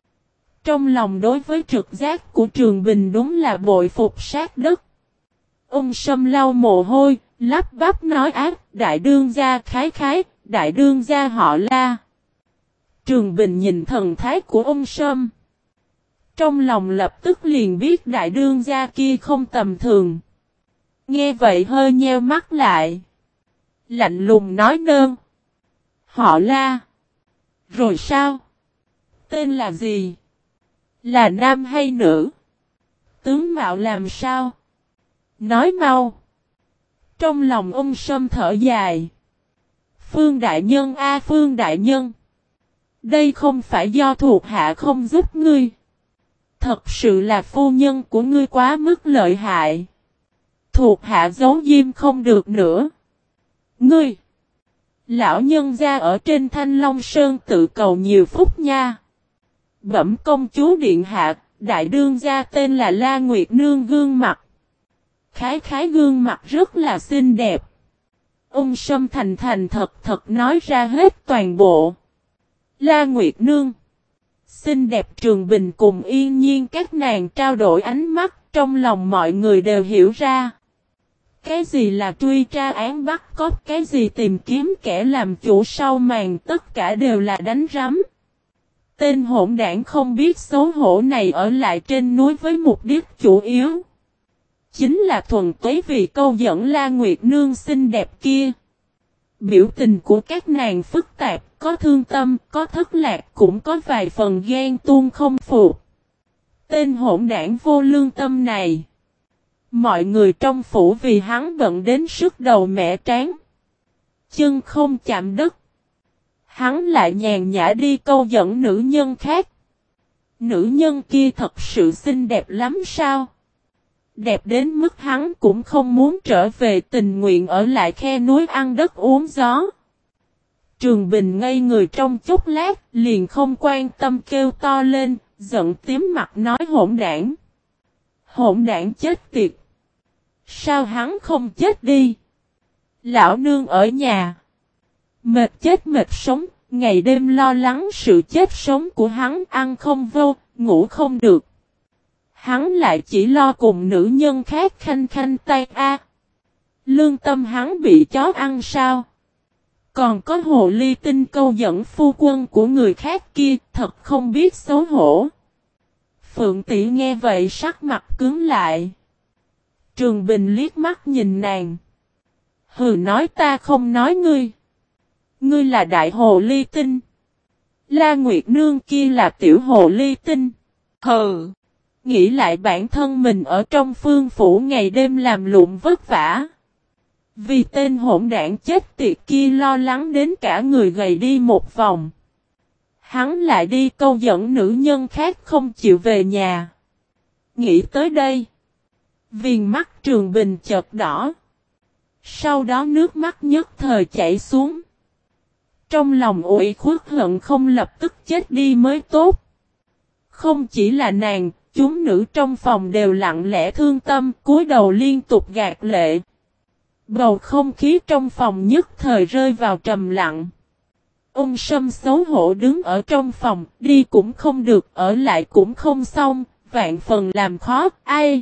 Trong lòng đối với trực giác của Trường Bình đúng là bội phục sát đất. Ông Sâm lau mồ hôi, lắp bắp nói ác, đại đương gia khái khái, đại đương gia họ La. Trường Bình nhìn thần thái của ông Sâm. Trong lòng lập tức liền biết đại đương gia kia không tầm thường. Nghe vậy hơi nheo mắt lại. Lạnh lùng nói nơn. Họ La. Rồi sao? Tên là gì? Là nam hay nữ? Tướng mạo làm sao? Nói mau. Trong lòng ông Sâm thở dài. Phương đại nhân a Phương đại nhân. Đây không phải do thuộc hạ không giúp ngươi. Thật sự là phu nhân của ngươi quá mức lợi hại. Thuộc hạ giấu diêm không được nữa. Ngươi. Lão nhân gia ở trên Thanh Long Sơn tự cầu nhiều phúc nha. Bẩm công chúa điện hạ, đại đương gia tên là La Nguyệt Nương gương mặt. Khái khái gương mặt rất là xinh đẹp. Ông Sâm thành thành thật thật nói ra hết toàn bộ. La Nguyệt Nương. Xinh đẹp. Trường Bình cùng Yên Nhiên các nàng trao đổi ánh mắt, trong lòng mọi người đều hiểu ra. Cái gì là truy tra án bắt cóc, cái gì tìm kiếm kẻ làm chủ sau màn, tất cả đều là đánh rắm. Tên hỗn đảng không biết xấu hổ này ở lại trên núi với mục đích chủ yếu. Chính là thuần túy vì câu dẫn La Nguyệt Nương xinh đẹp kia. Biểu tình của các nàng phức tạp, có thương tâm, có thất lạc, cũng có vài phần ghen tuông không phục. Tên hỗn đảng vô lương tâm này. Mọi người trong phủ vì hắn bận đến sức đầu mẻ trán. Chân không chạm đất. Hắn lại nhàn nhã đi câu dẫn nữ nhân khác. Nữ nhân kia thật sự xinh đẹp lắm sao? Đẹp đến mức hắn cũng không muốn trở về, tình nguyện ở lại khe núi ăn đất uống gió. Trường Bình ngây người trong chốc lát, liền không quan tâm kêu to lên, giận tím mặt nói hỗn đảng. Hỗn đảng chết tiệt. Sao hắn không chết đi? Lão nương ở nhà. Mệt chết mệt sống, ngày đêm lo lắng sự chết sống của hắn, ăn không vô, ngủ không được. Hắn lại chỉ lo cùng nữ nhân khác khanh khanh tay a. Lương tâm hắn bị chó ăn sao? Còn có hồ ly tinh câu dẫn phu quân của người khác kia, thật không biết xấu hổ. Phượng Tỷ nghe vậy sắc mặt cứng lại. Trường Bình liếc mắt nhìn nàng. Hừ, nói ta không nói ngươi. Ngươi là đại hồ ly tinh. La Nguyệt Nương kia là tiểu hồ ly tinh. Hừ. Nghĩ lại bản thân mình ở trong phương phủ ngày đêm làm lụng vất vả. Vì tên hỗn đảng chết tiệt kia lo lắng đến cả người gầy đi một vòng. Hắn lại đi câu dẫn nữ nhân khác không chịu về nhà. Nghĩ tới đây. Viền mắt Trường Bình chợt đỏ. Sau đó nước mắt nhất thời chảy xuống. Trong lòng ủy khuất hận không lập tức chết đi mới tốt. Không chỉ là nàng, chúng nữ trong phòng đều lặng lẽ thương tâm, cúi đầu liên tục gạt lệ. Bầu không khí trong phòng nhất thời rơi vào trầm lặng. Ông Sâm xấu hổ đứng ở trong phòng, đi cũng không được, ở lại cũng không xong, vạn phần làm khó, ai?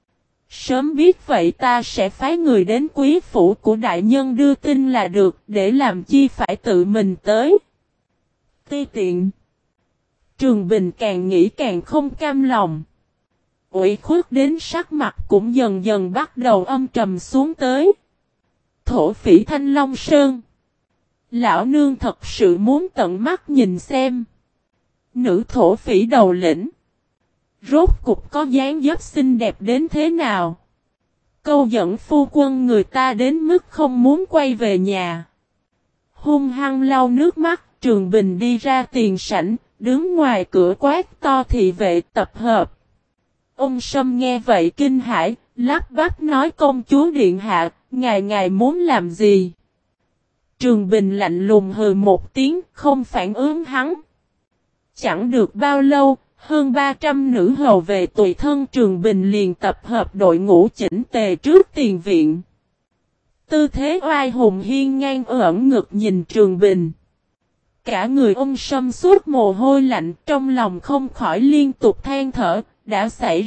Sớm biết vậy ta sẽ phái người đến quý phủ của đại nhân đưa tin là được, để làm chi phải tự mình tới. Ti tiện. Trường Bình càng nghĩ càng không cam lòng. Ủy khuất đến sắc mặt cũng dần dần bắt đầu âm trầm xuống tới. Thổ phỉ Thanh Long Sơn. Lão nương thật sự muốn tận mắt nhìn xem. Nữ thổ phỉ đầu lĩnh. Rốt cục có dáng dấp xinh đẹp đến thế nào? Câu dẫn phu quân người ta đến mức không muốn quay về nhà. Hung hăng lau nước mắt, Trường Bình đi ra tiền sảnh, đứng ngoài cửa quát to thị vệ tập hợp. Ông Sâm nghe vậy kinh hãi, lắp bắp nói công chúa điện hạ, ngài muốn làm gì? Trường Bình lạnh lùng hừ một tiếng, không phản ứng hắn. Chẳng được bao lâu, hơn 300 nữ hầu về tùy thân Trường Bình liền tập hợp đội ngũ chỉnh tề trước tiền viện. Tư thế oai hùng hiên ngang ẩn ngực nhìn Trường Bình. Cả người ông Sâm suốt mồ hôi lạnh, trong lòng không khỏi liên tục than thở, đã xảy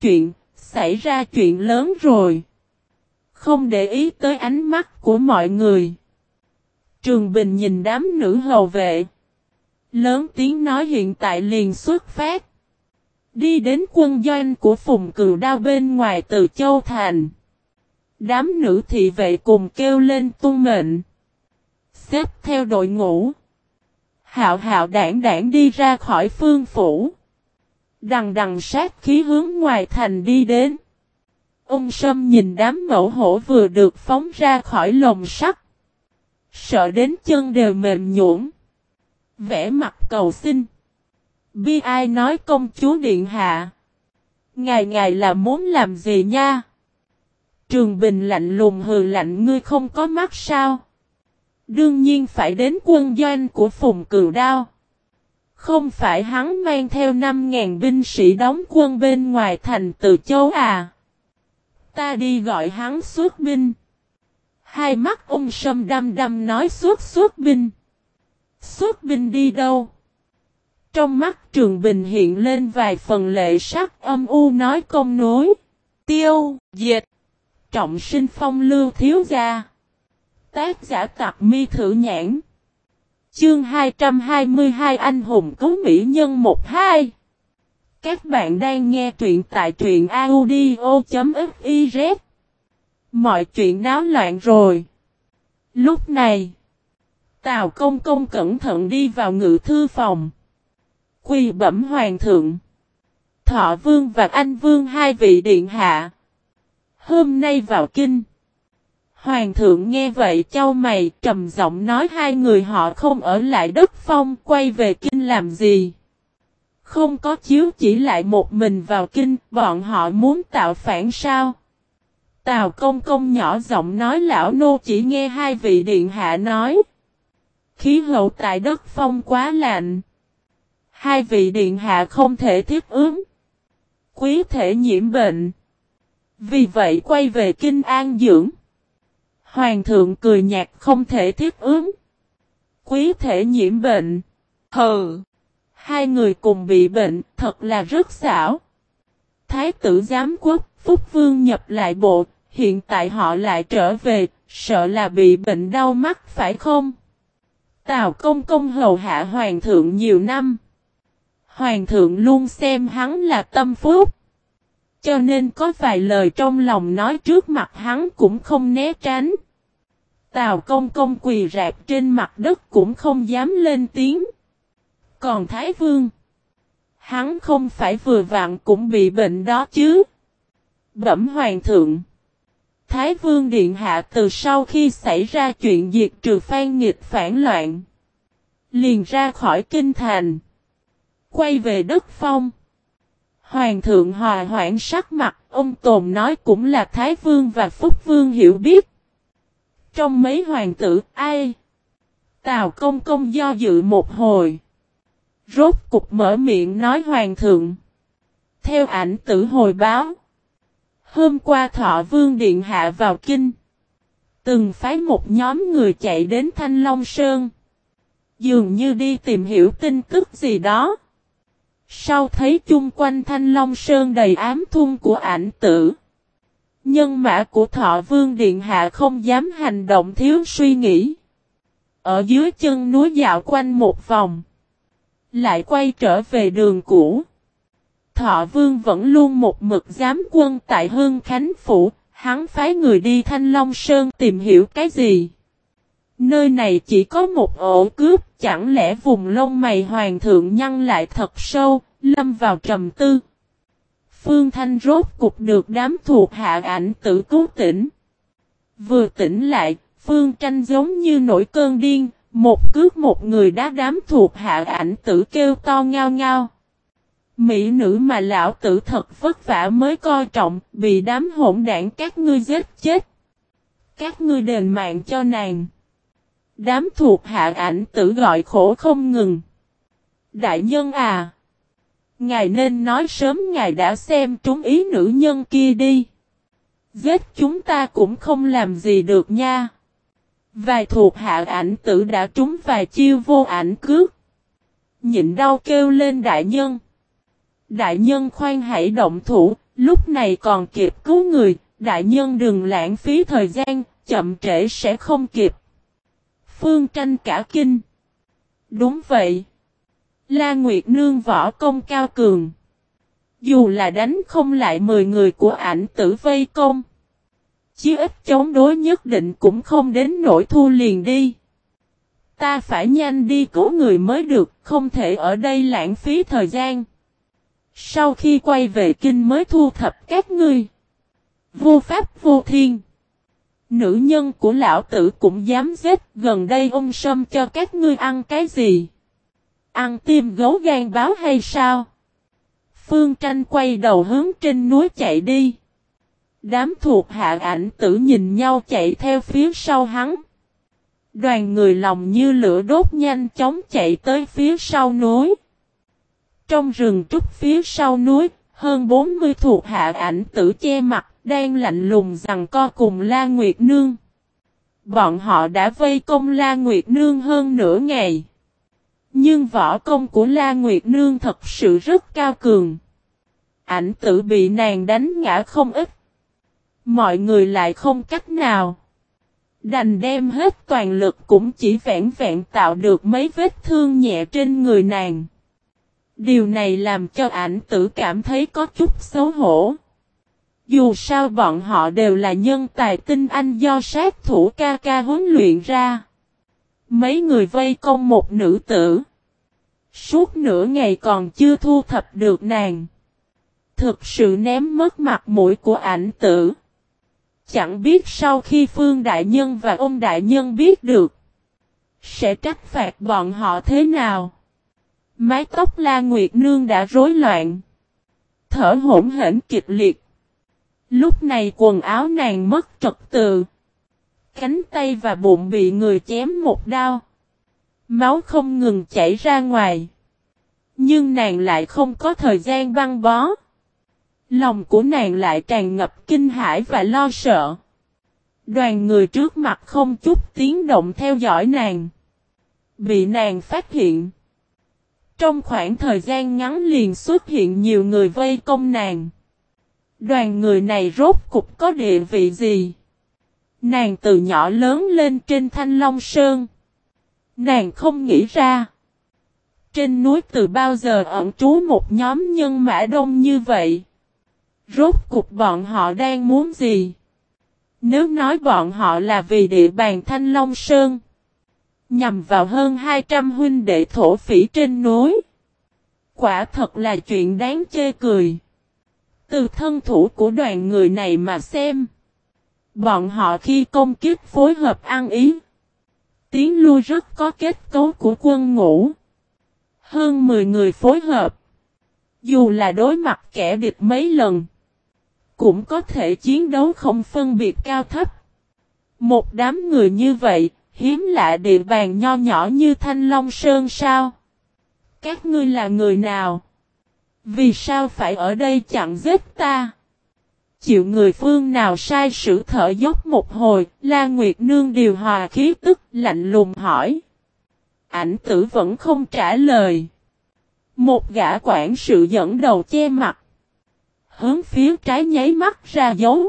ra chuyện lớn rồi. Không để ý tới ánh mắt của mọi người. Trường Bình nhìn đám nữ hầu vệ. Lớn tiếng nói hiện tại liền xuất phát. Đi đến quân doanh của Phùng Cừu Đao bên ngoài Từ Châu Thành. Đám nữ thị vệ cùng kêu lên tuân mệnh. Xếp theo đội ngũ. Hạo hạo đảng đảng đi ra khỏi phương phủ. Đằng đằng sát khí hướng ngoài thành đi đến. Ông Sâm nhìn đám mẫu hổ vừa được phóng ra khỏi lồng sắt. Sợ đến chân đều mềm nhũn. Vẽ mặt cầu xin. Bi ai nói công chúa điện hạ. Ngài là muốn làm gì nha? Trường Bình lạnh lùng hừ lạnh, ngươi không có mắt sao? Đương nhiên phải đến quân doanh của Phùng Cừu Đao. Không phải hắn mang theo 5.000 binh sĩ đóng quân bên ngoài thành Từ Châu à? Ta đi gọi hắn xuất binh. Hai mắt ông Sâm đăm đăm nói xuất binh. Xuất binh đi đâu? Trong mắt Trường Bình hiện lên vài phần lệ sắc, âm u nói công nối. Tiêu, diệt. Trọng sinh phong lưu thiếu gia. Tác giả Tặc Mi Thử Nhãn. Chương 222 anh hùng cứu mỹ nhân 12. Các bạn đang nghe truyện tại truyện audio.fiz. Mọi chuyện náo loạn rồi. Lúc này, Tào Công Công cẩn thận đi vào ngự thư phòng. Quỳ bẩm hoàng thượng. Thọ Vương và Anh Vương hai vị điện hạ. Hôm nay vào kinh. Hoàng thượng nghe vậy chau mày, trầm giọng nói hai người họ không ở lại đất phong, quay về kinh làm gì? Không có chiếu chỉ lại một mình vào kinh, bọn họ muốn tạo phản sao? Tào Công Công nhỏ giọng nói lão nô chỉ nghe hai vị điện hạ nói. Khí hậu tại đất phong quá lạnh. Hai vị điện hạ không thể thích ứng. Quý thể nhiễm bệnh. Vì vậy quay về kinh an dưỡng. Hoàng thượng cười nhạt, không thể thích ứng. Quý thể nhiễm bệnh. Hừ. Hai người cùng bị bệnh, thật là rất xảo. Thái tử giám quốc, Phúc Vương nhập lại bộ, hiện tại họ lại trở về, sợ là bị bệnh đau mắt phải không? Tào Công Công hầu hạ hoàng thượng nhiều năm. Hoàng thượng luôn xem hắn là tâm phúc. Cho nên có vài lời trong lòng nói trước mặt hắn cũng không né tránh. Tào Công Công quỳ rạp trên mặt đất cũng không dám lên tiếng. Còn Thái Vương, hắn không phải vừa vặn cũng bị bệnh đó chứ. Bẩm hoàng thượng, Thái Vương điện hạ từ sau khi xảy ra chuyện diệt trừ Phan Nghịch phản loạn, liền ra khỏi kinh thành, quay về đất Phong. Hoàng thượng hòa hoãn sắc mặt, ông Tồn nói cũng là Thái Vương và Phúc Vương hiểu biết. Trong mấy hoàng tử, ai? Tào Công Công do dự một hồi. Rốt cục mở miệng nói hoàng thượng. Theo ảnh tử hồi báo, hôm qua Thọ Vương điện hạ vào kinh, từng phái một nhóm người chạy đến Thanh Long Sơn, dường như đi tìm hiểu tin tức gì đó. Sau thấy chung quanh Thanh Long Sơn đầy ám thun của ảnh tử, nhân mã của Thọ Vương điện hạ không dám hành động thiếu suy nghĩ. Ở dưới chân núi dạo quanh một vòng, lại quay trở về đường cũ. Thọ Vương vẫn luôn một mực giám quân tại Hưng Khánh Phủ, hắn phái người đi Thanh Long Sơn tìm hiểu cái gì. Nơi này chỉ có một ổ cướp, chẳng lẽ vùng lông mày hoàng thượng nhăn lại thật sâu, lâm vào trầm tư. Phương Thanh rốt cục được đám thuộc hạ ảnh tử cứu tỉnh. Vừa tỉnh lại, Phương Tranh giống như nổi cơn điên, một cước một người đá đám thuộc hạ ảnh tử kêu to ngao ngao. Mỹ nữ mà lão tử thật vất vả mới coi trọng, bị đám hỗn đảng các ngươi giết chết. Các ngươi đền mạng cho nàng. Đám thuộc hạ ảnh tử gọi khổ không ngừng. Đại nhân à! Ngài nên nói sớm ngài đã xem trúng ý nữ nhân kia đi. Giết chúng ta cũng không làm gì được nha. Vài thuộc hạ ảnh tử đã trúng vài chiêu vô ảnh cước. Nhịn đau kêu lên đại nhân. Đại nhân khoan hãy động thủ, lúc này còn kịp cứu người, đại nhân đừng lãng phí thời gian, chậm trễ sẽ không kịp. Phương Tranh cả kinh. Đúng vậy. La Nguyệt Nương võ công cao cường. Dù là đánh không lại 10 người của ảnh tử vây công, chí ít chống đối nhất định cũng không đến nỗi thu liền đi. Ta phải nhanh đi cứu người mới được, không thể ở đây lãng phí thời gian. Sau khi quay về kinh mới thu thập các ngươi. Vô pháp vô thiên. Nữ nhân của lão tử cũng dám giết, gần đây ông Sâm cho các ngươi ăn cái gì? Ăn tim gấu gan báo hay sao? Phương Tranh quay đầu hướng trên núi chạy đi. Đám thuộc hạ ảnh tử nhìn nhau chạy theo phía sau hắn. Đoàn người lòng như lửa đốt nhanh chóng chạy tới phía sau núi. Trong rừng trúc phía sau núi, hơn 40 thuộc hạ ảnh tử che mặt, đang lạnh lùng giằng co cùng La Nguyệt Nương. Bọn họ đã vây công La Nguyệt Nương hơn nửa ngày. Nhưng võ công của La Nguyệt Nương thật sự rất cao cường. Ảnh tử bị nàng đánh ngã không ít. Mọi người lại không cách nào. Đành đem hết toàn lực cũng chỉ vẹn vẹn tạo được mấy vết thương nhẹ trên người nàng. Điều này làm cho ảnh tử cảm thấy có chút xấu hổ. Dù sao bọn họ đều là nhân tài tinh anh do sát thủ ca ca huấn luyện ra. Mấy người vây công một nữ tử. Suốt nửa ngày còn chưa thu thập được nàng. Thực sự ném mất mặt mũi của ảnh tử. Chẳng biết sau khi Phương Đại Nhân và ông Đại Nhân biết được, sẽ trách phạt bọn họ thế nào. Mái tóc La Nguyệt Nương đã rối loạn. Thở hổn hển kịch liệt. Lúc này quần áo nàng mất trật tự. Cánh tay và bụng bị người chém một đao. Máu không ngừng chảy ra ngoài. Nhưng nàng lại không có thời gian băng bó. Lòng của nàng lại tràn ngập kinh hãi và lo sợ. Đoàn người trước mặt không chút tiếng động theo dõi nàng. Bị nàng phát hiện. Trong khoảng thời gian ngắn liền xuất hiện nhiều người vây công nàng. Đoàn người này rốt cục có địa vị gì? Nàng từ nhỏ lớn lên trên Thanh Long Sơn. Nàng không nghĩ ra. Trên núi từ bao giờ ẩn trú một nhóm nhân mã đông như vậy? Rốt cuộc bọn họ đang muốn gì? Nếu nói bọn họ là vì địa bàn Thanh Long Sơn, nhằm vào hơn 200 huynh đệ thổ phỉ trên núi, quả thật là chuyện đáng chê cười. Từ thân thủ của đoàn người này mà xem, bọn họ khi công kích phối hợp ăn ý, tiến lui rất có kết cấu của quân ngũ. Hơn 10 người phối hợp, dù là đối mặt kẻ địch mấy lần, cũng có thể chiến đấu không phân biệt cao thấp. Một đám người như vậy, hiếm lạ địa bàn nho nhỏ như Thanh Long Sơn sao? Các ngươi là người nào? Vì sao phải ở đây chặn giết ta? Chịu người phương nào sai sử thở dốc một hồi, La Nguyệt Nương điều hòa khí tức, lạnh lùng hỏi. Ảnh tử vẫn không trả lời. Một gã quản sự dẫn đầu che mặt, hướng phía trái nháy mắt ra dấu.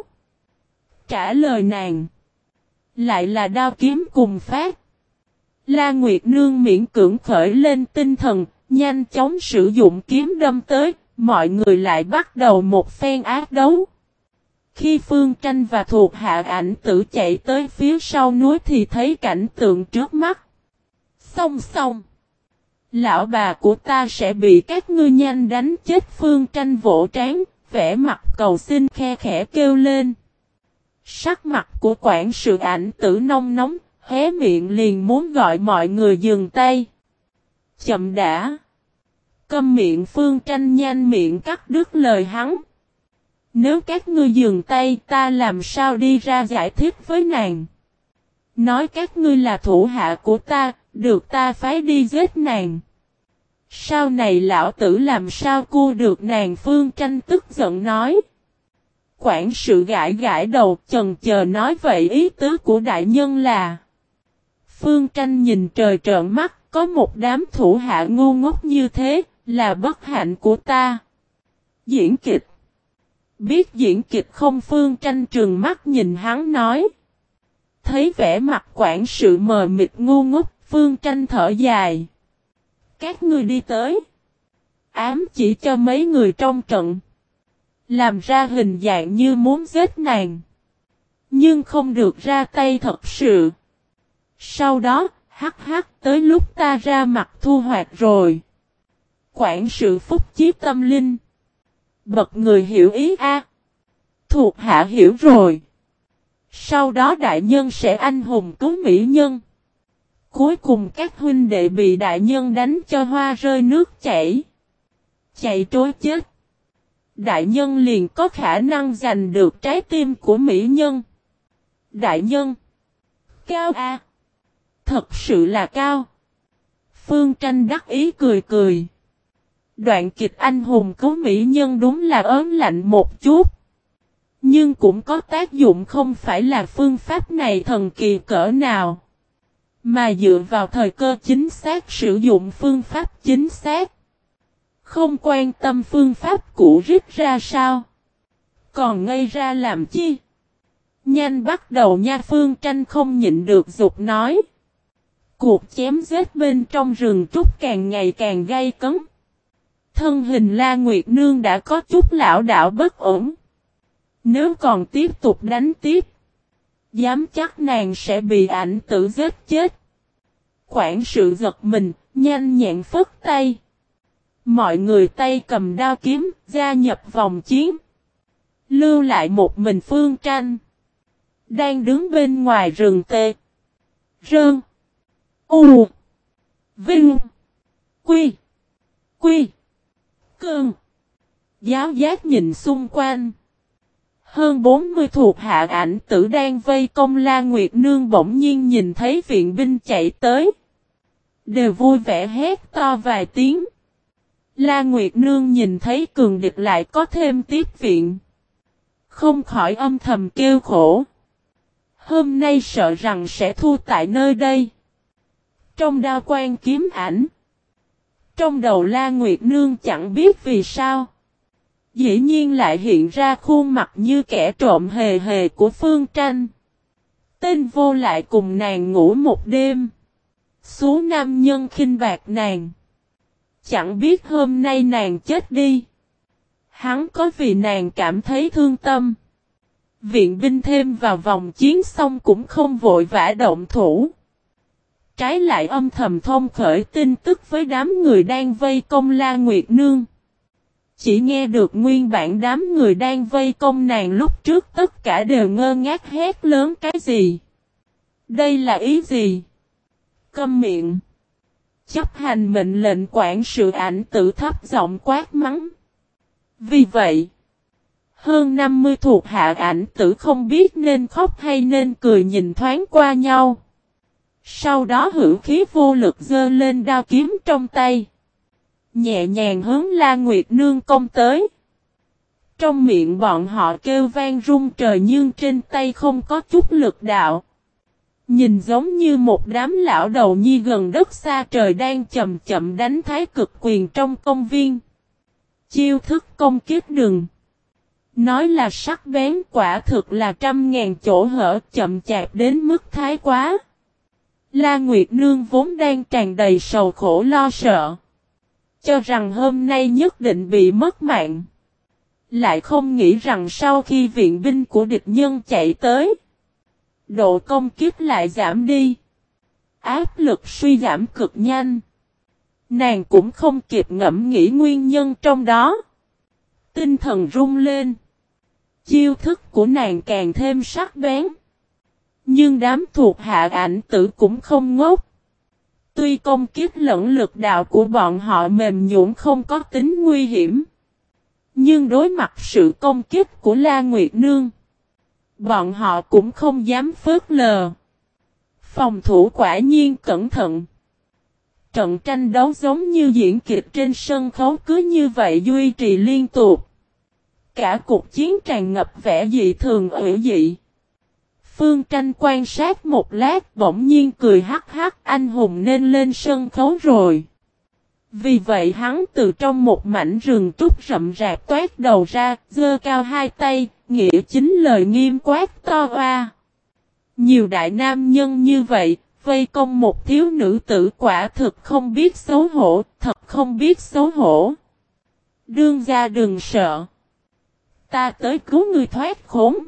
Trả lời nàng, lại là đao kiếm cùng phát. La Nguyệt Nương miễn cưỡng khởi lên tinh thần, nhanh chóng sử dụng kiếm đâm tới, mọi người lại bắt đầu một phen ác đấu. Khi Phương Tranh và thuộc hạ Ảnh Tử chạy tới phía sau núi thì thấy cảnh tượng trước mắt. Xong xong. Lão bà của ta sẽ bị các ngươi nhanh đánh chết. Phương Tranh vỗ trán, vẻ mặt cầu xin khe khẽ kêu lên. Sắc mặt của quản sự Ảnh Tử nông nóng, hé miệng liền muốn gọi mọi người dừng tay. Chậm đã. Câm miệng. Phương Tranh nhanh miệng cắt đứt lời hắn. Nếu các ngươi dừng tay, ta làm sao đi ra giải thích với nàng? Nói các ngươi là thủ hạ của ta, được ta phái đi giết nàng. Sau này lão tử làm sao cua được nàng? Phương Tranh tức giận nói. Quản sự gãi gãi đầu, chần chờ nói vậy ý tứ của đại nhân là. Phương Tranh nhìn trời trợn mắt, có một đám thủ hạ ngu ngốc như thế, là bất hạnh của ta. Diễn kịch. Biết diễn kịch không? Phương Tranh trừng mắt nhìn hắn nói. Thấy vẻ mặt quản sự mờ mịt ngu ngốc, Phương Tranh thở dài. Các ngươi đi tới. Ám chỉ cho mấy người trong trận. Làm ra hình dạng như muốn giết nàng. Nhưng không được ra tay thật sự. Sau đó, hắc tới lúc ta ra mặt thu hoạch rồi. Quản sự phúc chí tâm linh. Bật người hiểu ý a. Thuộc hạ hiểu rồi. Sau đó đại nhân sẽ anh hùng cứu mỹ nhân. Cuối cùng các huynh đệ bị đại nhân đánh cho hoa rơi nước chảy. Chạy trối chết. Đại nhân liền có khả năng giành được trái tim của mỹ nhân. Đại nhân. Cao a. Thật sự là cao. Phương Tranh đắc ý cười cười. Đoạn kịch anh hùng cứu mỹ nhân đúng là ớn lạnh một chút. Nhưng cũng có tác dụng, không phải là phương pháp này thần kỳ cỡ nào. Mà dựa vào thời cơ chính xác, sử dụng phương pháp chính xác. Không quan tâm phương pháp cũ rích ra sao. Còn ngây ra làm chi? Nhanh bắt đầu nha. Phương Tranh không nhịn được giục nói. Cuộc chém giết bên trong rừng trúc càng ngày càng gay cấn. Thân hình La Nguyệt Nương đã có chút lảo đảo bất ổn. Nếu còn tiếp tục đánh tiếp, dám chắc nàng sẽ bị Ảnh Tử giết chết. Quản sự giật mình, nhanh nhẹn phất tay. Mọi người tay cầm đao kiếm, gia nhập vòng chiến. Lưu lại một mình Phương Tranh. Đang đứng bên ngoài rừng tê. Rơn. U. Vinh. Quy. Quy. Cơn. Giáo giác nhìn xung quanh. Hơn 40 thuộc hạ Ảnh Tử đang vây công La Nguyệt Nương bỗng nhiên nhìn thấy viện binh chạy tới. Đều vui vẻ hét to vài tiếng. La Nguyệt Nương nhìn thấy cường địch lại có thêm tiếp viện. Không khỏi âm thầm kêu khổ. Hôm nay sợ rằng sẽ thua tại nơi đây. Trong đao quan kiếm ảnh. Trong đầu La Nguyệt Nương chẳng biết vì sao. Dĩ nhiên lại hiện ra khuôn mặt như kẻ trộm hề hề của Phương Tranh. Tên vô lại cùng nàng ngủ một đêm. Số nam nhân khinh bạc nàng. Chẳng biết hôm nay nàng chết đi. Hắn có vì nàng cảm thấy thương tâm. Viện binh thêm vào vòng chiến xong cũng không vội vã động thủ. Trái lại âm thầm thông khởi tin tức với đám người đang vây công La Nguyệt Nương. Chỉ nghe được nguyên bản đám người đang vây công nàng lúc trước tất cả đều ngơ ngác hét lớn cái gì. Đây là ý gì? Câm miệng. Chấp hành mệnh lệnh quản sự Ảnh Tử thấp giọng quát mắng. Vì vậy, hơn 50 thuộc hạ Ảnh Tử không biết nên khóc hay nên cười nhìn thoáng qua nhau. Sau đó hữu khí vô lực giơ lên đao kiếm trong tay. Nhẹ nhàng hướng La Nguyệt Nương công tới. Trong miệng bọn họ kêu vang rung trời nhưng trên tay không có chút lực đạo. Nhìn giống như một đám lão đầu nhi gần đất xa trời đang chậm chậm đánh thái cực quyền trong công viên. Chiêu thức công kích đừng. Nói là sắc bén quả thực là trăm ngàn chỗ hở chậm chạp đến mức thái quá. La Nguyệt Nương vốn đang tràn đầy sầu khổ lo sợ. Cho rằng hôm nay nhất định bị mất mạng. Lại không nghĩ rằng sau khi viện binh của địch nhân chạy tới. Độ công kích lại giảm đi. Áp lực suy giảm cực nhanh. Nàng cũng không kịp ngẫm nghĩ nguyên nhân trong đó. Tinh thần rung lên. Chiêu thức của nàng càng thêm sắc bén. Nhưng đám thuộc hạ Ảnh Tử cũng không ngốc. Tuy công kích lẫn lực đạo của bọn họ mềm nhũn không có tính nguy hiểm. Nhưng đối mặt sự công kích của La Nguyệt Nương. Bọn họ cũng không dám phớt lờ. Phòng thủ quả nhiên cẩn thận. Trận tranh đấu giống như diễn kịch trên sân khấu cứ như vậy duy trì liên tục. Cả cuộc chiến tràn ngập vẻ dị thường ủy dị. Phương Tranh quan sát một lát bỗng nhiên cười hắc hắc anh hùng nên lên sân khấu rồi. Vì vậy hắn từ trong một mảnh rừng trúc rậm rạp toát đầu ra, giơ cao hai tay, nghĩa chính lời nghiêm quát to oa. Nhiều đại nam nhân như vậy, vây công một thiếu nữ tử quả thực không biết xấu hổ, thật không biết xấu hổ. Đương gia đừng sợ. Ta tới cứu ngươi thoát khốn.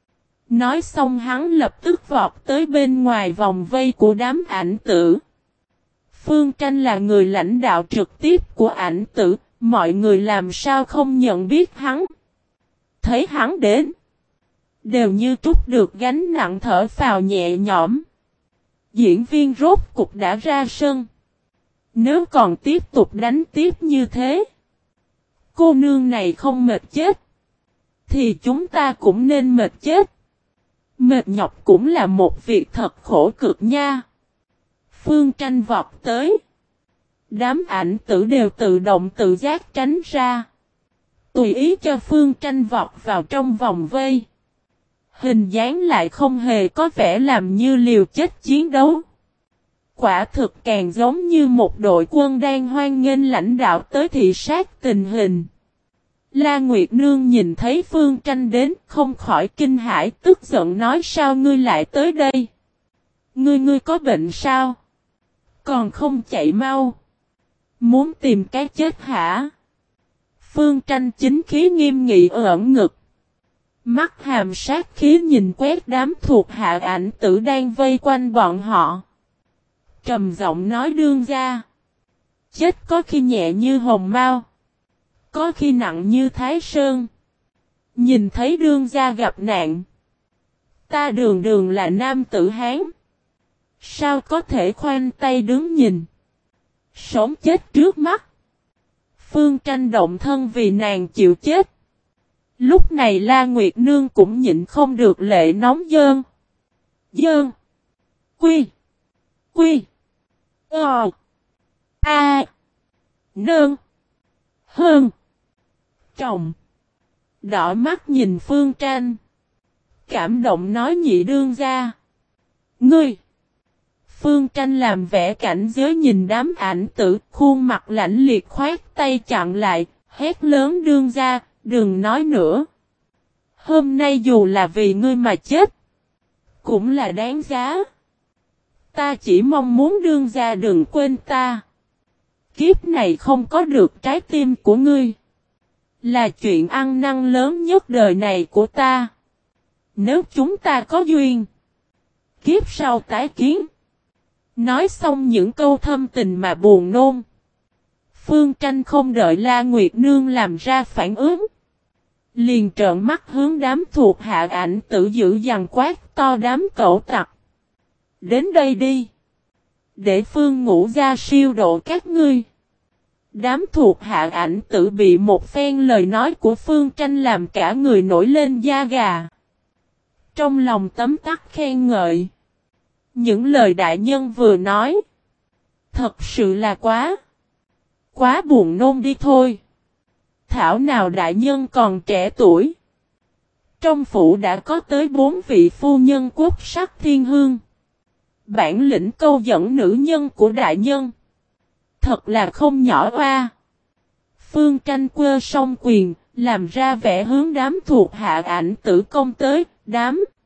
Nói xong hắn lập tức vọt tới bên ngoài vòng vây của đám Ảnh Tử. Phương Tranh là người lãnh đạo trực tiếp của Ảnh Tử, mọi người làm sao không nhận biết hắn. Thấy hắn đến, đều như trút được gánh nặng thở phào nhẹ nhõm. Diễn viên rốt cục đã ra sân. Nếu còn tiếp tục đánh tiếp như thế, cô nương này không mệt chết, thì chúng ta cũng nên mệt chết. Mệt nhọc cũng là một việc thật khổ cực nha. Phương Tranh vọt tới. Đám Ảnh Tử đều tự động tự giác tránh ra. Tùy ý cho Phương Tranh vọt vào trong vòng vây. Hình dáng lại không hề có vẻ làm như liều chết chiến đấu. Quả thực càng giống như một đội quân đang hoan nghênh lãnh đạo tới thị sát tình hình. La Nguyệt Nương nhìn thấy Phương Tranh đến không khỏi kinh hãi tức giận nói sao ngươi lại tới đây? Ngươi có bệnh sao? Còn không chạy mau. Muốn tìm cái chết hả? Phương Tranh chính khí nghiêm nghị ẩn ngực. Mắt hàm sát khí nhìn quét đám thuộc hạ Ảnh Tử đang vây quanh bọn họ. Trầm giọng nói đương gia. Chết có khi nhẹ như hồng mao. Có khi nặng như Thái Sơn. Nhìn thấy đương gia gặp nạn. Ta đường đường là nam tử Hán. Sao có thể khoanh tay đứng nhìn. Sống chết trước mắt. Phương Tranh động thân vì nàng chịu chết. Lúc này La Nguyệt Nương cũng nhịn không được lệ nóng dơn. Dơn. Quy. Quy. Ờ. A. Nương. Hơn. Trọng. Đỏ mắt nhìn Phương Tranh. Cảm động nói nhị đương gia. Ngươi. Phương Tranh làm vẻ cảnh giới nhìn đám Ảnh Tử, khuôn mặt lãnh liệt khoát tay chặn lại, hét lớn đương gia, đừng nói nữa. Hôm nay dù là vì ngươi mà chết, cũng là đáng giá. Ta chỉ mong muốn đương gia đừng quên ta. Kiếp này không có được trái tim của ngươi. Là chuyện ăn năn lớn nhất đời này của ta. Nếu chúng ta có duyên. Kiếp sau tái kiến. Nói xong những câu thâm tình mà buồn nôn. Phương Tranh không đợi La Nguyệt Nương làm ra phản ứng. Liền trợn mắt hướng đám thuộc hạ Ảnh Tử dữ dằn quát to đám cẩu tặc. Đến đây đi. Để Phương Ngũ gia siêu độ các ngươi. Đám thuộc hạ Ảnh Tử bị một phen lời nói của Phương Tranh làm cả người nổi lên da gà. Trong lòng tấm tắc khen ngợi. Những lời đại nhân vừa nói. Thật sự là quá buồn nôn đi thôi. Thảo nào đại nhân còn trẻ tuổi. Trong phủ đã có tới 4 vị phu nhân quốc sắc thiên hương. Bản lĩnh câu dẫn nữ nhân của đại nhân. Thật là không nhỏ oa. Phương Tranh quơ song quyền, làm ra vẻ hướng đám thuộc hạ Ảnh Tử công tới, đám